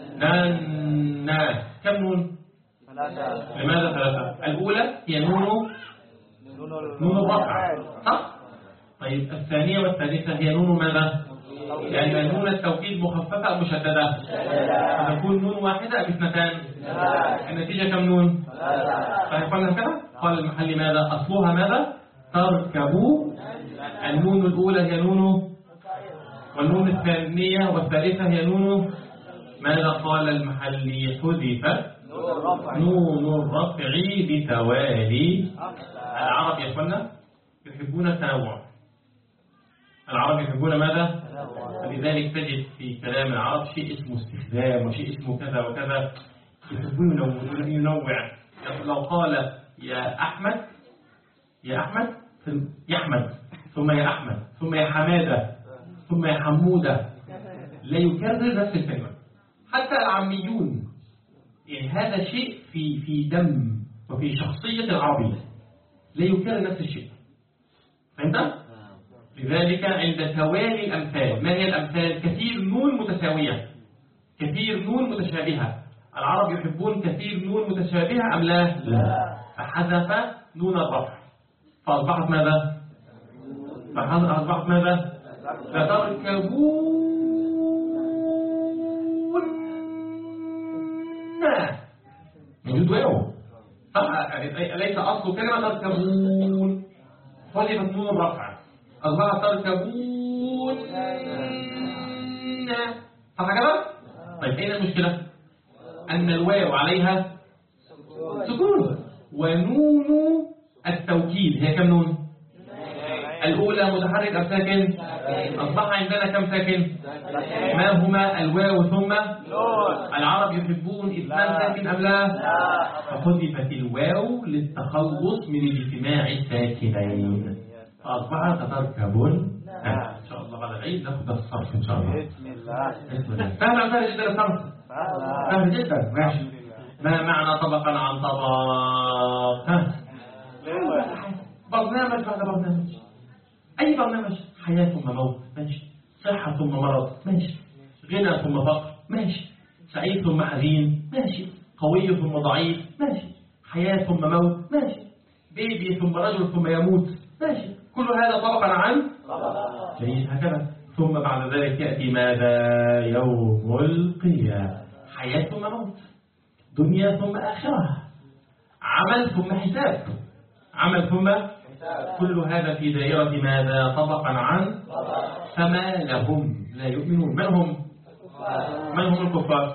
كم نون؟ لماذا ثلاثة؟ الأولى هي نون الرفع صح؟ طيب الثانية والثالثة هي نون ماذا؟ يعني نون التوكيد مخففة أو مشددة؟ فتكون نون واحدة أو اثنتان؟ النتيجة كم نون؟ فيقولنا كده؟ قال المحلي ماذا؟ أصلها ماذا؟ تركبوا. النون الأولى هي نون، والنون الثانية والثالثة هي نون ماذا؟ قال المحلي حذفت نون الرفع بتوالي. العرب يا اخوانا يحبون التنوع. العرب يحبون ماذا؟ فلذلك تجد في كلام العرب شيء اسمه استخدام وشيء اسمه كذا وكذا، يحبون ينوع. لو قال يا أحمد ثم يا أحمد ثم يا حمادة ثم يا حمودة، لا يكرر نفس الكلمة. حتى العاميون يعني هذا شيء في دم وفي شخصية العربي، لا يكرر نفس الشيء. فهمت؟ لذلك عند توالي الأمثال، ما هي الأمثال؟ كثير نون متساوية، كثير نون متشابهة. العرب يحبون كثير نون متشابهة أم لا؟ فحذف نون الرفع فأصبحت ماذا؟ لتركبون. موجود واو أليس أصل كلمة تركبون؟ حذفت نون الرفع أصبحت تركبون صح كده؟ طيب ايه المشكلة؟ أن الواو عليها سكون، ونون التوكيد هي كم نون؟ الأولى متحرك أم ساكن؟ أصبح عندنا كم ساكن؟ ما هما؟ الواو ثم العرب يحبون إثنان ساكن أم لا؟ فحذفت الواو للتخلص من اجتماع الساكنين فأصبحت تتركبون. إن شاء الله بعد العيد ناخد الصرف إن شاء الله. بسم الله. سهل جدا الصرف، سهل جدا. ماشي. ما معنى طبقا عن طبق؟ بضناه برنامج بعد برنامج. أي برنامج، حياة ثم موت ماشي، صحة ثم مرض ماشي، غنى ثم فقر ماشي، سعيد ثم حزين ماشي، قوي ثم ضعيف ماشي، حياة ثم موت ماشي، بيبي ثم رجل ثم يموت ماشي، كل هذا طبقا عن جيد هكذا. ثم بعد ذلك يأتي ماذا؟ يوم القيامة، حياة ثم موت، دنيا ثم آخرة، عمل ثم حساب، عمل ثم كل هذا في دائرة ماذا؟ طبقا عن. فما لهم لا يؤمنون. من هم؟ من هم الكفار؟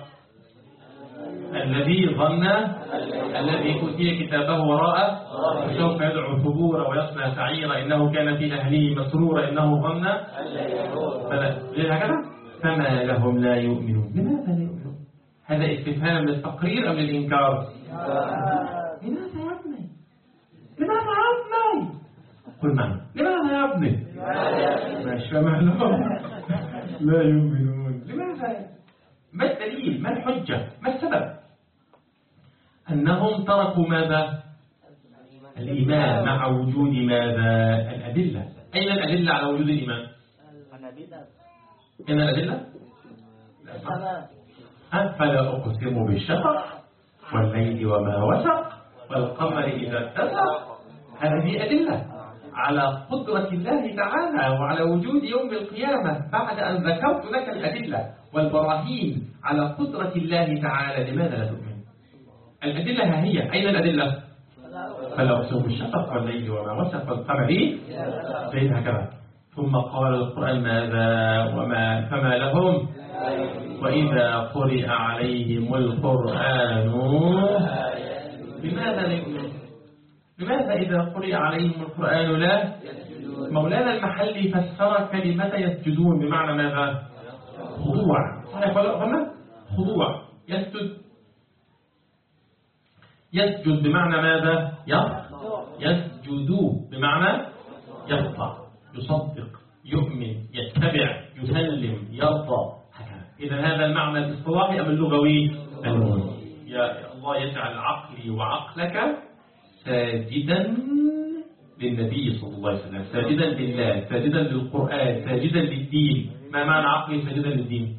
الذي ظن الذي أوتي كتابه وراء وسوف يدعو ثبورا ويصلى سعيرا إنه كان في أهله مسرورا إنه ظن هكذا. فما لهم لا يؤمنون. لماذا لا يؤمنون؟ هذا استفهام للتقرير أم للإنكار؟ لماذا يا ابني؟ لماذا يا ابني؟ قل معنا لماذا يا ابني؟ ماشي. فما لهم لا يؤمنون. لماذا؟ ما الدليل؟ ما الحجة؟ ما السبب؟ أنهم تركوا ماذا؟ الإيمان مع وجود ماذا؟ الأدلة. أين الأدلة على وجود الإيمان؟ أين الأدلة؟ فلا أقسم بالشفق والليل وما وسق والقمر إذا اتسق. هذه أدلة على قدرة الله تعالى وعلى وجود يوم القيامة. بعد أن ذكرت لك الأدلة والبراهين على قدرة الله تعالى، لماذا لا تؤمن؟ الأدلة ها هي. أين الأدلة؟ فلا أقسم بالشفق والليل وما وسق والقمر زي هكذا. ثم قال القرآن ماذا؟ وما فما لهم وإذا قرئ عليهم القرآن لماذا لا يؤمنون؟ لماذا إذا قرئ عليهم القرآن لا؟ مولانا المحلي فسر كلمة يسجدون بمعنى ماذا؟ خضوع. صحيح ولا أفهمنا؟ خضوع. يسجد بمعنى ماذا؟ يسجد بمعنى يخضع، يصدق، يؤمن، يتبع، يسلم، يرضى. إذا هذا المعنى الاصطلاحي أم اللغوي؟ يا الله يجعل عقلي وعقلك ساجدا للنبي صلى الله عليه وسلم، ساجدا لله، ساجدا للقرآن، ساجدا للدين. ما معنى عقلي ساجدا للدين؟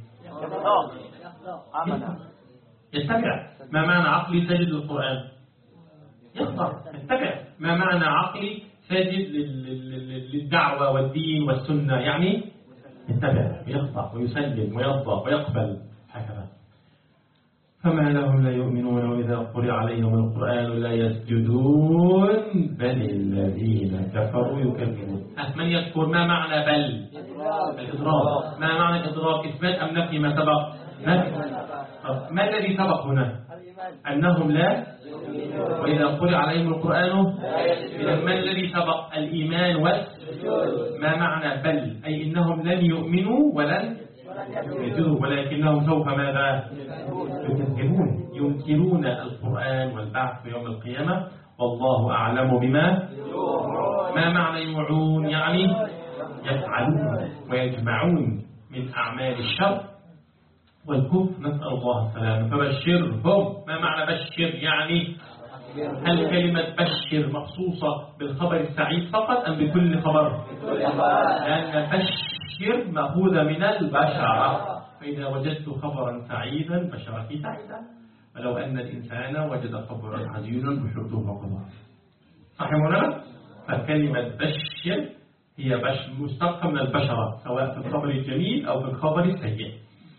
يتبع. ما معنى عقلي ساجد للقرآن؟ يخضع، يتبع. ما معنى عقلي ساجد للدعوة والدين والسنة؟ يعني يتبع ويخضع ويسلم ويرضى ويقبل هكذا. فما لهم لا يؤمنون وإذا قرئ عليهم القرآن لا يسجدون بل الذين كفروا يكذبون. من يذكر ما معنى بل؟ الإضراب. ما معنى الإضراب؟ إثبات أم نفي ما سبق؟ نفي. ما الذي سبق هنا؟ أنهم لا. وإذا قرئ عليهم القرآن ما الذي سبق؟ الإيمان والسجود. ما معنى بل؟ أي إنهم لن يؤمنوا ولن يسجدوا ولكنهم سوف ماذا؟ يكذبون، ينكرون القرآن والبعث في يوم القيامة. والله أعلم بما. ما معنى يوعون؟ يعني يفعلون ويجمعون من أعمال الشر والكفر. نسأل الله السلامة. فبشرهم. ما معنى بشر؟ يعني هل كلمة بشر مخصوصة بالخبر السعيد فقط أم بكل خبر؟ لأن بشر مأخوذة من البشرة. فإذا وجدت خبرا سعيدا بشرتي سعيدة، ولو أن الإنسان وجد خبرا حزينا بشرته فقط. صحيح؟ فكلمة بشر هي مشتقة من البشرة، سواء في الخبر الجميل أو في الخبر السيء.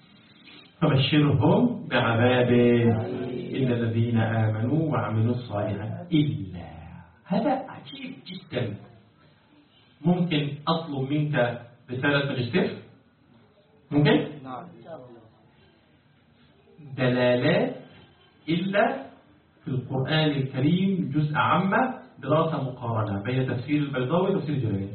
فبشرهم بعذاب إلا الذين آمنوا وعملوا الصالحات. إلا هذا عجيب جدا. ممكن أطلب منك رسالة ماجستير؟ ممكن؟ دلالات إلا في القرآن الكريم جزء عامة، دراسة مقارنة بين تفسير البيضاوي وتفسير الجلالين.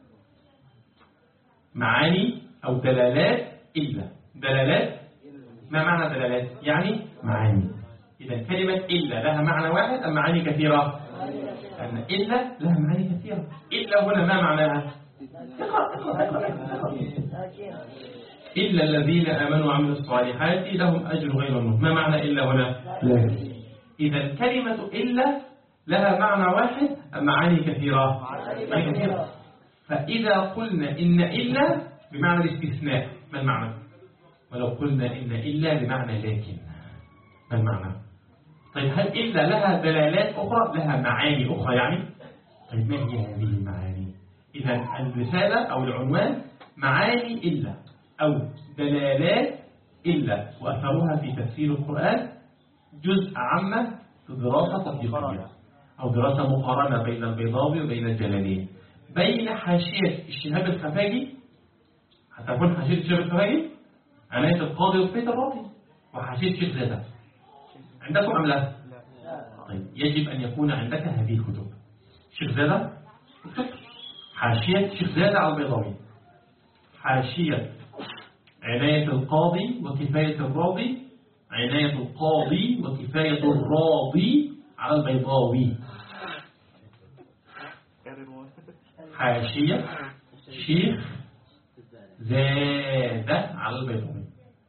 معاني أو دلالات إلا. دلالات. ما معنى دلالات؟ يعني معاني. إذا كلمة إلا لها معنى واحد أم معاني كثيرة؟ أن إلا لها معاني كثيرة. إلا هنا ما معناها؟ إلا الذين آمنوا وعملوا الصالحات لهم أجر غير ممنون. ما معنى إلا هنا؟ لا. إذا كلمة إلا لها معنى واحد أم معاني كثيرة؟ معاني كثيرة. فإذا قلنا إن إلا بمعنى الاستثناء ما المعنى؟ ولو قلنا إن إلا بمعنى لكن ما المعنى؟ طيب هل إلا لها دلالات أخرى؟ لها معاني أخرى يعني؟ طيب ما هي هذه المعاني؟ إذا الرسالة أو العنوان معاني إلا أو دلالات إلا وأثرها في تفسير القرآن جزء عامة دراسة تطبيقية أو دراسة مقارنة بين البيضاوي وبين الجلالين بين حاشية الشهاب الخفاجي. هتكون حاشية الشهاب الخفاجي عناية القاضي وكفاية الراضي وحاشية الشيخ زادة عندكم أم لا؟ طيب يجب أن يكون عندك هذه الكتب. الشيخ زادة حاشية الشيخ زادة على البيضاوي، حاشية عناية القاضي وكفاية الراضي، عناية القاضي وكفاية الراضي على البيضاوي، حاشية شيخ زادة على البيضاوي،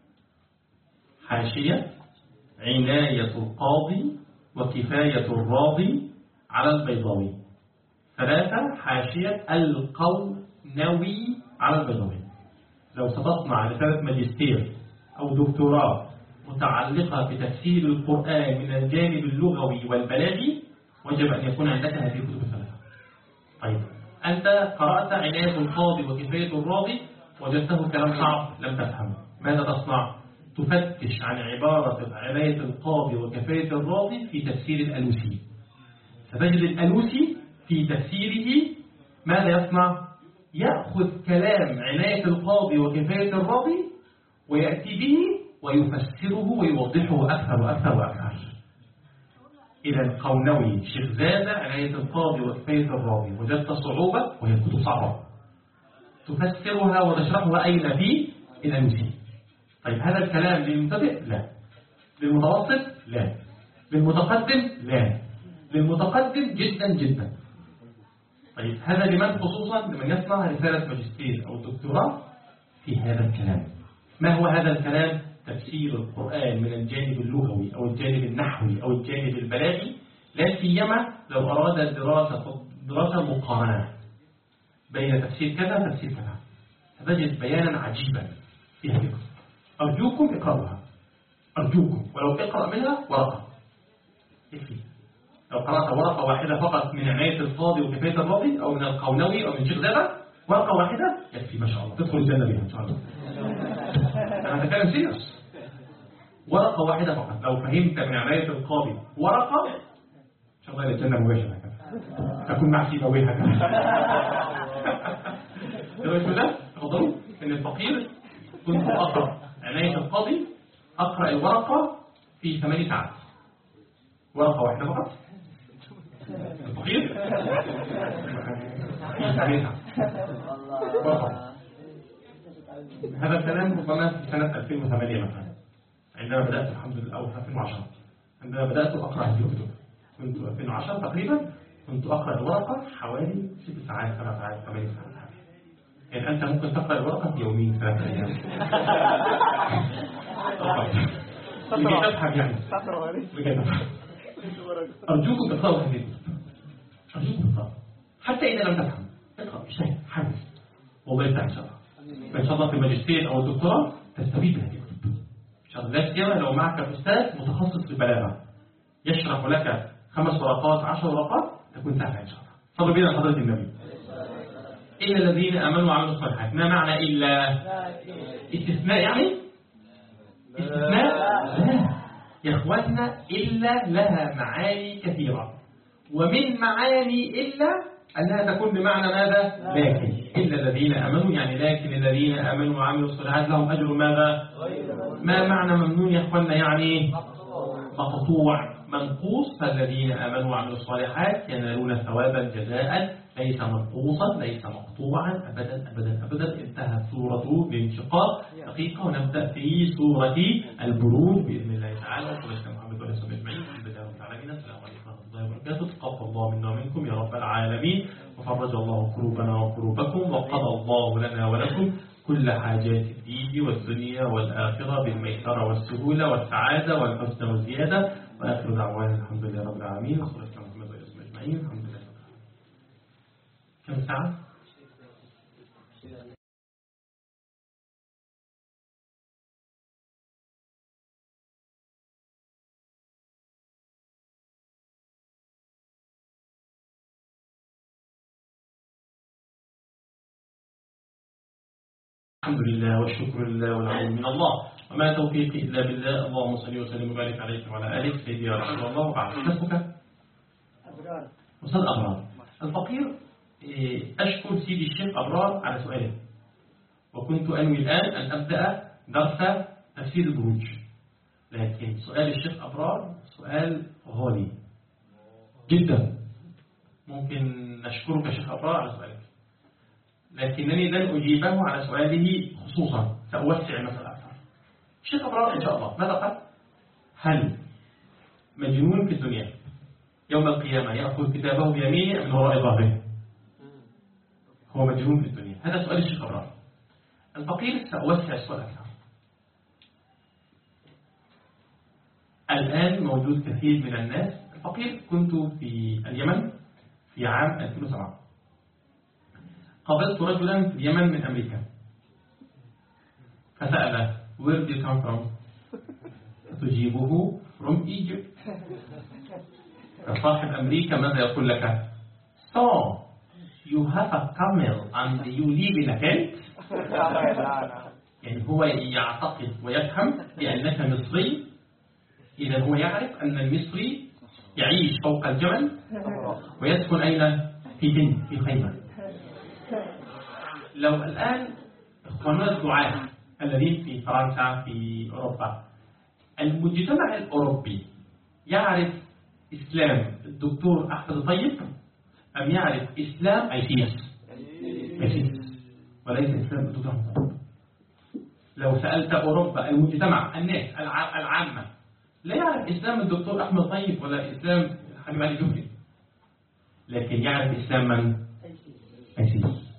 حاشية عناية القاضي وكفاية الراضي على البيضاوي، ثلاثة حاشية القونوي على البيضاوي. لو سبقنا رسالة ماجستير أو دكتوراه متعلقة بتفسير القرآن من الجانب اللغوي والبلاغي وجب أن يكون عندك هذه الكتب الثلاثة. طيب أنت قرأت عناية القاضي وكفاية الراضي وجدته كلام صعب لم تفهم، ماذا تصنع؟ تفتش عن عبارة عناية القاضي وكفاية الراضي في تفسير الألوسي، فتجد الألوسي في تفسيره ماذا يصنع؟ يأخذ كلام عناية القاضي وكفاية الراضي ويأتي به ويفسره ويوضحه أكثر وأكثر وأكثر. إذا قونوي شيخ زادة عناية القاضي وكفاية الراضي وجدت صعوبة وهي الكتب صعبة تفسرها وتشرحها أين في الألوسي. طيب هذا الكلام للمبتدئ؟ لا. للمتوسط؟ لا. للمتقدم؟ لا. للمتقدم جدا جدا. طيب هذا لمن خصوصا؟ لمن يصنع رسالة ماجستير أو دكتوراه في هذا الكلام. ما هو هذا الكلام؟ تفسير القرآن من الجانب اللغوي أو الجانب النحوي أو الجانب البلاغي، لا سيما لو أراد دراسة مقارنة بين تفسير كذا وتفسير كذا، ستجد بيانا عجيبا في هذه القصة. أرجوكم اقرأوها، أرجوكم، ولو اقرأ منها ورقة يكفي. لو قرأت ورقة واحدة فقط من عناية القاضي وكفاية الراضي أو من القونوي أو من شيخ زادة، ورقة واحدة يكفي ما شاء الله، تدخل الجنة بها إن شاء الله. أنا أتكلم سيريس. ورقة واحدة فقط لو فهمت من عناية القاضي ورقة إن شاء الله إلى الجنة مباشرة تكون مع سيبويه هكذا. تقول ده تفضلوا إن الفقير كنت أقرأ عناية القاضي، أقرأ الورقة في 8 ساعات، ورقة واحدة فقط. الفقير في 8 ساعات ورقة. هذا الكلام ربما في سنة 2008 مثلا عندما بدأت الحمد لله، أو 2010 عندما بدأت أقرأ هذه الكتب، كنت 2010 تقريبا كنت أقرأ الورقة حوالي 6 ساعات 7 ساعات 8 ساعات. يعني أنت ممكن تقرأ الورقة في يومين 3 أيام. لكي تفهم يعني أرجوكم تقرأوا هذه الكتب، أرجوكم تقرأوا حتى إذا لم تفهم اقرأ اجتهد حمس والله يفتح إن شاء الله. فإن شاء الله في الماجستير أو الدكتوراه تستفيد من هذه الكتب إن شاء الله. لا سيما لو معك أستاذ متخصص في البلاغة يشرح لك 5 ورقات 10 ورقات تكون سهلة إن شاء الله. صلوا بنا حضرة النبي. إلا الذين آمنوا وعملوا الصالحات. ما معنى إلا؟ استثناء يعني؟ استثناء؟ لا يا إخواتنا، إلا لها معاني كثيرة، ومن معاني إلا أنها تكون بمعنى ماذا؟ لكن. إلا الذين آمنوا يعني لكن الذين آمنوا وعملوا الصالحات لهم أجر ماذا؟ ما معنى ممنون يا إخواننا؟ يعني مقطوع منقوص. فالذين آمنوا وعملوا الصالحات ينالون ثوابا جزاء ليس منقوصا ليس مقطوعا أبدا أبدا أبدا. انتهت سورة الانشقاق. دقيقة ونبدأ في سورة البروج بإذن الله تعالى. وصلى الله على محمد وعلى آله وصحبه أجمعين. السلام عليكم ورحمة الله وبركاته. تقبل الله منا ومنكم يا رب العالمين، وفرج الله كروبنا وكروبكم، وقضى الله لنا ولكم كل حاجات الدين والدنيا والآخرة بالميسرة والسهولة والسعادة والحسن والزيادة. وآخر دعوانا الحمد لله رب العالمين. وصلى الله على محمد وعلى آله وصحبه. الرحيم الحمد لله. كم ساعة؟ الحمد لله والشكر لله والعون من الله وما توفيقي إلا بالله. اللهم صل وسلم وبارك عليك وعلى آلك سيدي يا رسول الله. وبعد ما اسمك؟ أبرار. أستاذ أبرار الفقير. أشكر سيدي الشيخ أبرار على سؤاله، وكنت أنوي الآن أن أبدأ درس تفسير البروج، لكن سؤال الشيخ أبرار سؤال غالي جدا. ممكن نشكرك شيخ أبرار على سؤالك، لكنني لن أجيبه على سؤاله خصوصا، سأوسع المسألة أكثر. الشيخ أبرار إن شاء الله ماذا قال؟ هل مجنون في الدنيا يوم القيامة يأخذ كتابه بيمينه من وراء ظهره؟ هو مجنون في الدنيا. هذا سؤال الشيخ أبرار. الفقير سأوسع السؤال أكثر. الآن موجود كثير من الناس. الفقير كنت في اليمن في عام 2007. قابلت رجلا في اليمن من أمريكا فسأله Where do you come from؟ فتجيبه From Egypt. فصاحب أمريكا ماذا يقول لك؟ So you have a camel and you live in a tent؟ يعني هو يعتقد ويفهم بأنك مصري، إذا هو يعرف أن المصري يعيش فوق الجبل ويسكن أين؟ في تنت، في خيمة. لو الآن إخواننا الدعاة الذين في فرنسا في أوروبا، المجتمع الأوروبي يعرف إسلام الدكتور أحمد طيب أم يعرف إسلام أيسيس وليس إسلام الدكتور أحمد طيب؟ لو سألت أوروبا المجتمع الناس العامة لا يعرف إسلام الدكتور أحمد طيب ولا إسلام حبيب علي جوهري، لكن يعرف إسلام من؟ أيسيس.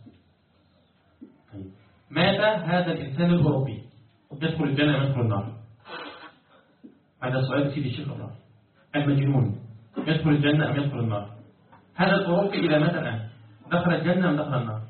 ماذا هذا الإنسان الأوروبي؟ يدخل الجنة أم يدخل النار؟ هذا سؤال سيدي الشيخ أبرار. المجنون يدخل الجنة أم يدخل النار؟ هذا الأوروبي إذا مات الآن دخل الجنة أم دخل النار؟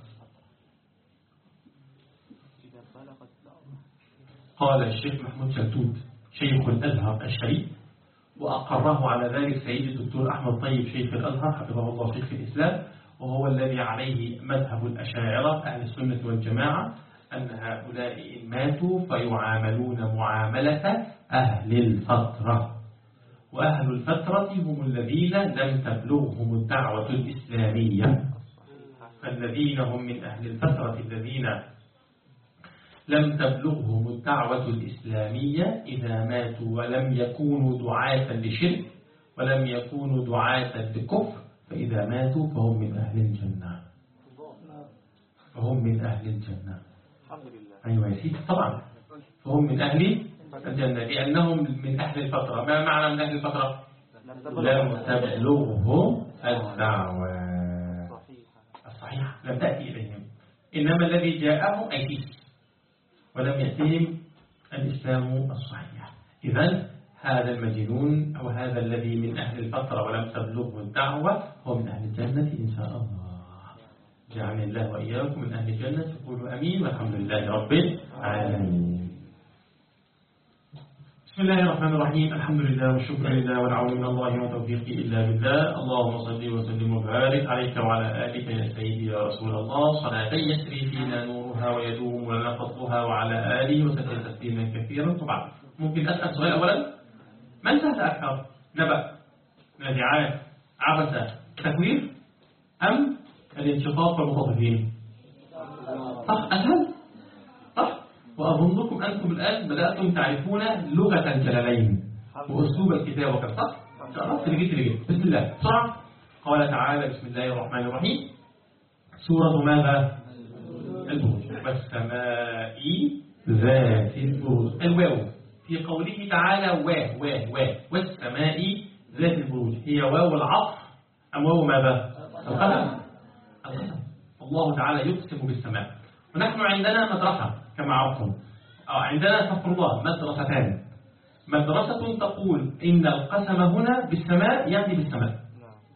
قال الشيخ محمود شلتوت شيخ الأزهر الشريف، وأقره على ذلك سيد الدكتور أحمد طيب شيخ الأزهر حفظه الله شيخ الإسلام، وهو الذي عليه مذهب الأشاعرة أهل السنة والجماعة، أن هؤلاء إن ماتوا فيعاملون معاملة أهل الفترة، وأهل الفترة هم الذين لم تبلغهم الدعوة الإسلامية. فالذين هم من أهل الفترة الذين لم تبلغهم الدعوة الإسلامية إذا ماتوا ولم يكونوا دعاة لشرك ولم يكونوا دعاة لكفر، فإذا ماتوا فهم من أهل الجنة. فهم من أهل الجنة. الحمد لله. أيوة يا سيدي طبعا فهم من أهل الجنة لأنهم من أهل الفترة. ما معنى من أهل الفترة؟ لم تبلغهم الدعوة الصحيحة، لم تأتي إليهم، إنما الذي جاءهم أيديس ولم يأتيهم الإسلام الصحيح. إذن هذا المجنون أو هذا الذي من أهل الفترة ولم تبلغه الدعوة هو من أهل الجنة إن شاء الله. جعلني الله وإياكم من أهل الجنة. تقولوا أمين والحمد لله رب العالمين. بسم الله الرحمن الرحيم. الحمد لله والشكر لله والعون من الله وتوفيقي إلا بالله. اللهم صل وسلم وبارك عليك وعلى آلك يا سيدي يا رسول الله، صلاة يسري فينا نورها ويدوم لنا فضلها، وعلى آله وسلم تسليما كثيرا. طبعا ممكن أسأل سؤال أولا، من سهل أكثر؟ نبأ، نازعات، عبسة، تكوير، أم الانشقاق والمطففين؟ صح أسهل؟ صح. وأظنكم أنتم الآن بدأتم تعرفون لغة الجلالين وأسلوب الكتابة، صح؟ شرفت لجيت. بسم الله بسرعة. قال تعالى بسم الله الرحمن الرحيم. سورة ماذا؟ البروج. والسماء ذات البروج. الواو في قوله تعالى والسماء ذات البروج هي واو العطف أم واو ماذا؟ القسم. الله تعالى يقسم بالسماء. ونحن عندنا مدرسة كما عرفتم، عندنا استغفر الله مدرستان. مدرسة تقول إن القسم هنا بالسماء يعني بالسماء،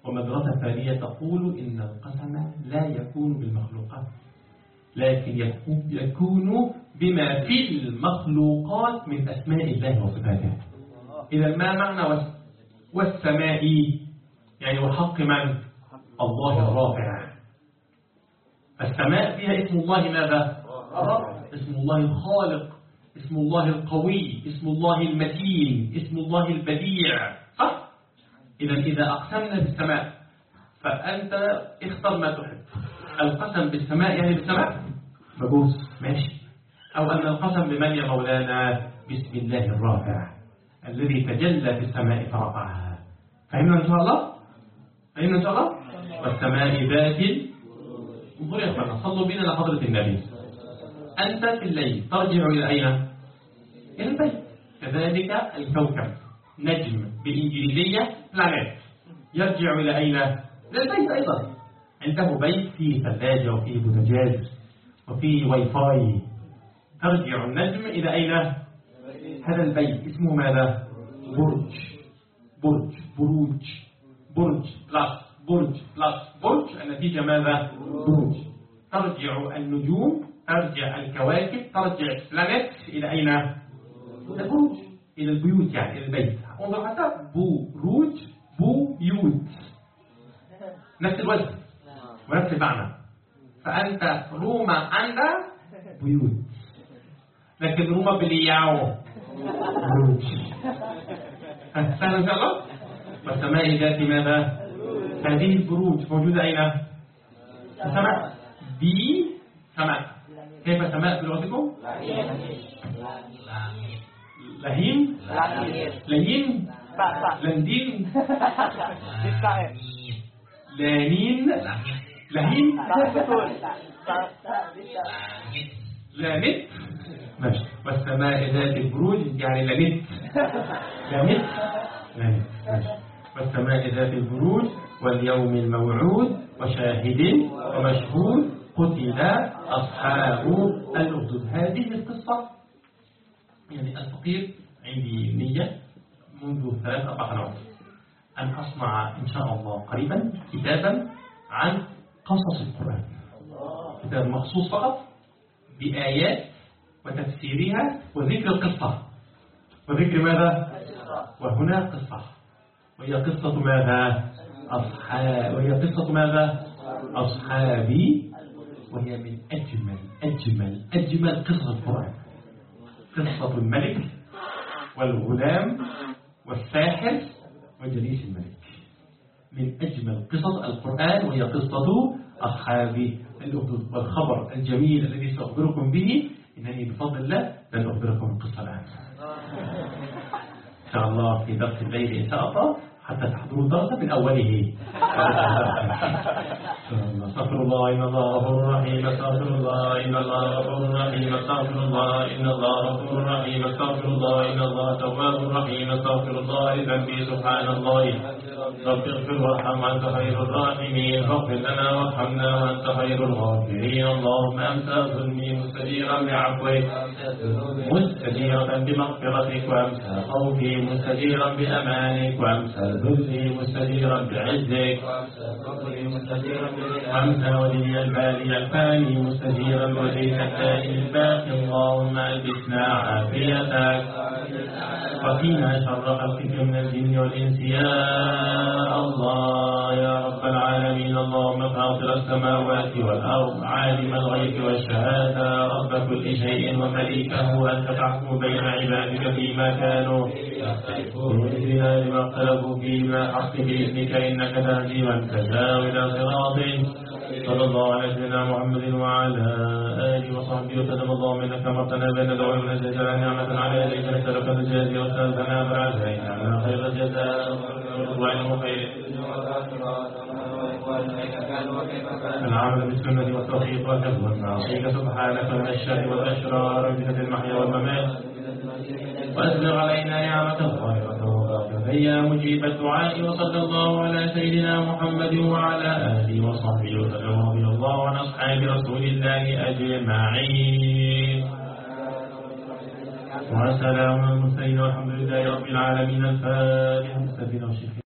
ومدرسة ثانية تقول إن القسم لا يكون بالمخلوقات، لكن يكون بما في المخلوقات من أسماء الله وصفاته. إذا ما معنى والسماء؟ يعني وحق من؟ الله الرافع. السماء فيها اسم الله ماذا؟ اسم الله الخالق، اسم الله القوي، اسم الله المتين، اسم الله البديع، صح؟ إذا أقسمنا بالسماء فأنت اختر ما تحب. القسم بالسماء يعني بالسماء مجوز، ماشي. أو أن القسم بمن يا مولانا؟ بسم الله الرافع الذي تجلى في السماء فرفعها. فهمنا إن شاء الله؟ فهمنا إن شاء الله؟ والسماء ذات. انظروا يا أخوانا، صلوا بنا لحضرة النبي. أنت في الليل ترجع إلى أين؟ إلى البيت. كذلك الكوكب نجم بالإنجليزية planet يرجع إلى أين؟ إلى البيت أيضا. عنده بيت فيه ثلاجة وفيه بوتاجاز وفيه واي فاي. ترجع النجم إلى أين؟ هذا البيت اسمه ماذا؟ برج. برج بروج، برج بلس برج بلس برج، النتيجة ماذا؟ برج. ترجع النجوم، ترجع الكواكب، ترجع البلانيت إلى أين؟ إلى البروج، إلى البيوت، يعني إلى البيت. انظر حتى بروج بيوت، نفس الوزن ونفس المعنى. فأنت روما عند بيوت، لكن روما بالياو بروج. سهل إن شاء الله. والسماء ذات ماذا؟ هذه البروج موجودة أين؟ السماء دي سماء. كيف سماء بلغتكم؟ لهين لهين لندين لانين لهين لانت. ماشي. والسماء ذات البروج يعني لانت لانت لانت. ماشي. والسماء ذات البروج واليوم الموعود وشاهد ومشهود قتل أصحاب الأخدود. هذه القصة يعني الفقير عندي نية منذ 3-4 سنوات أن أصنع إن شاء الله قريبا كتابا عن قصص القرآن، كتاب مخصوص فقط بآيات وتفسيرها وذكر القصة. وذكر ماذا؟ وهنا قصة، وهي قصة ماذا؟ وهي قصة ماذا؟ أصحابي. وهي من أجمل قصص القرآن. قصة الملك والغلام والساحر وجليس الملك، من أجمل قصص القرآن، وهي قصة أصحاب الأخدود. والخبر الجميل الذي سأخبركم به إنني بفضل الله لن أخبركم القصة الآن إن شاء الله في درس الليل إن شاء الله، حتى تحضروا الدرس من أوله. استغفر الله إن الله غفور رحيم، استغفر الله إن الله غفور رحيم، استغفر الله إن الله غفور رحيم، استغفر الله إن الله تواب رحيم، استغفر الله لذنبي سبحان الله. رب اغفر وارحم وأنت خير الراحمين، اغفر لنا وارحمنا وأنت خير الغافرين. اللهم أمسى ظلمي مستجيرا بعفوك، مستجيرا بمغفرتك، وأمسى خوفي مستجيرا بأمانك، وأمسى ذلي مستجيرا بعزك، وأمسى ولي البالي الفاني مستجيرا بوليك الدائم الباقي. اللهم ألبسنا عافيتك وقنا شر خلقك من الجن والإنس يا الله يا رب العالمين. اللهم فاطر السماوات والأرض، عالم الغيب والشهادة، رب كل شيء ومليكه، أنت تحكم بين عبادك فيما كانوا يختلفون، اهدنا لما اختلفوا فيه من حق بإذنك، إنك تهدي من تشاء إلى صراطك. صلى الله على سيدنا محمد وعلى آله وصحبه وسلم. اللهم إنك أمرتنا بأن ندعو من الجزاء نعمة على يديك، نسألك الجزاء وسألتنا فالعزينا على خير الجزاء وعلم خير العمل بالسنة والتوفيق والحفظ والمعصية. سبحانك من الشر والأشرار بفتح المحيا والممات، وأسبغ علينا نعمة الظاهرة والباطنة يا مجيب الدعاء. وصلى الله على سيدنا محمد وعلى آله وصحبه وسلم، رضي الله عن أصحاب رسول الله أجمعين، وسلام على المرسلين والحمد لله رب العالمين. الفاتحة.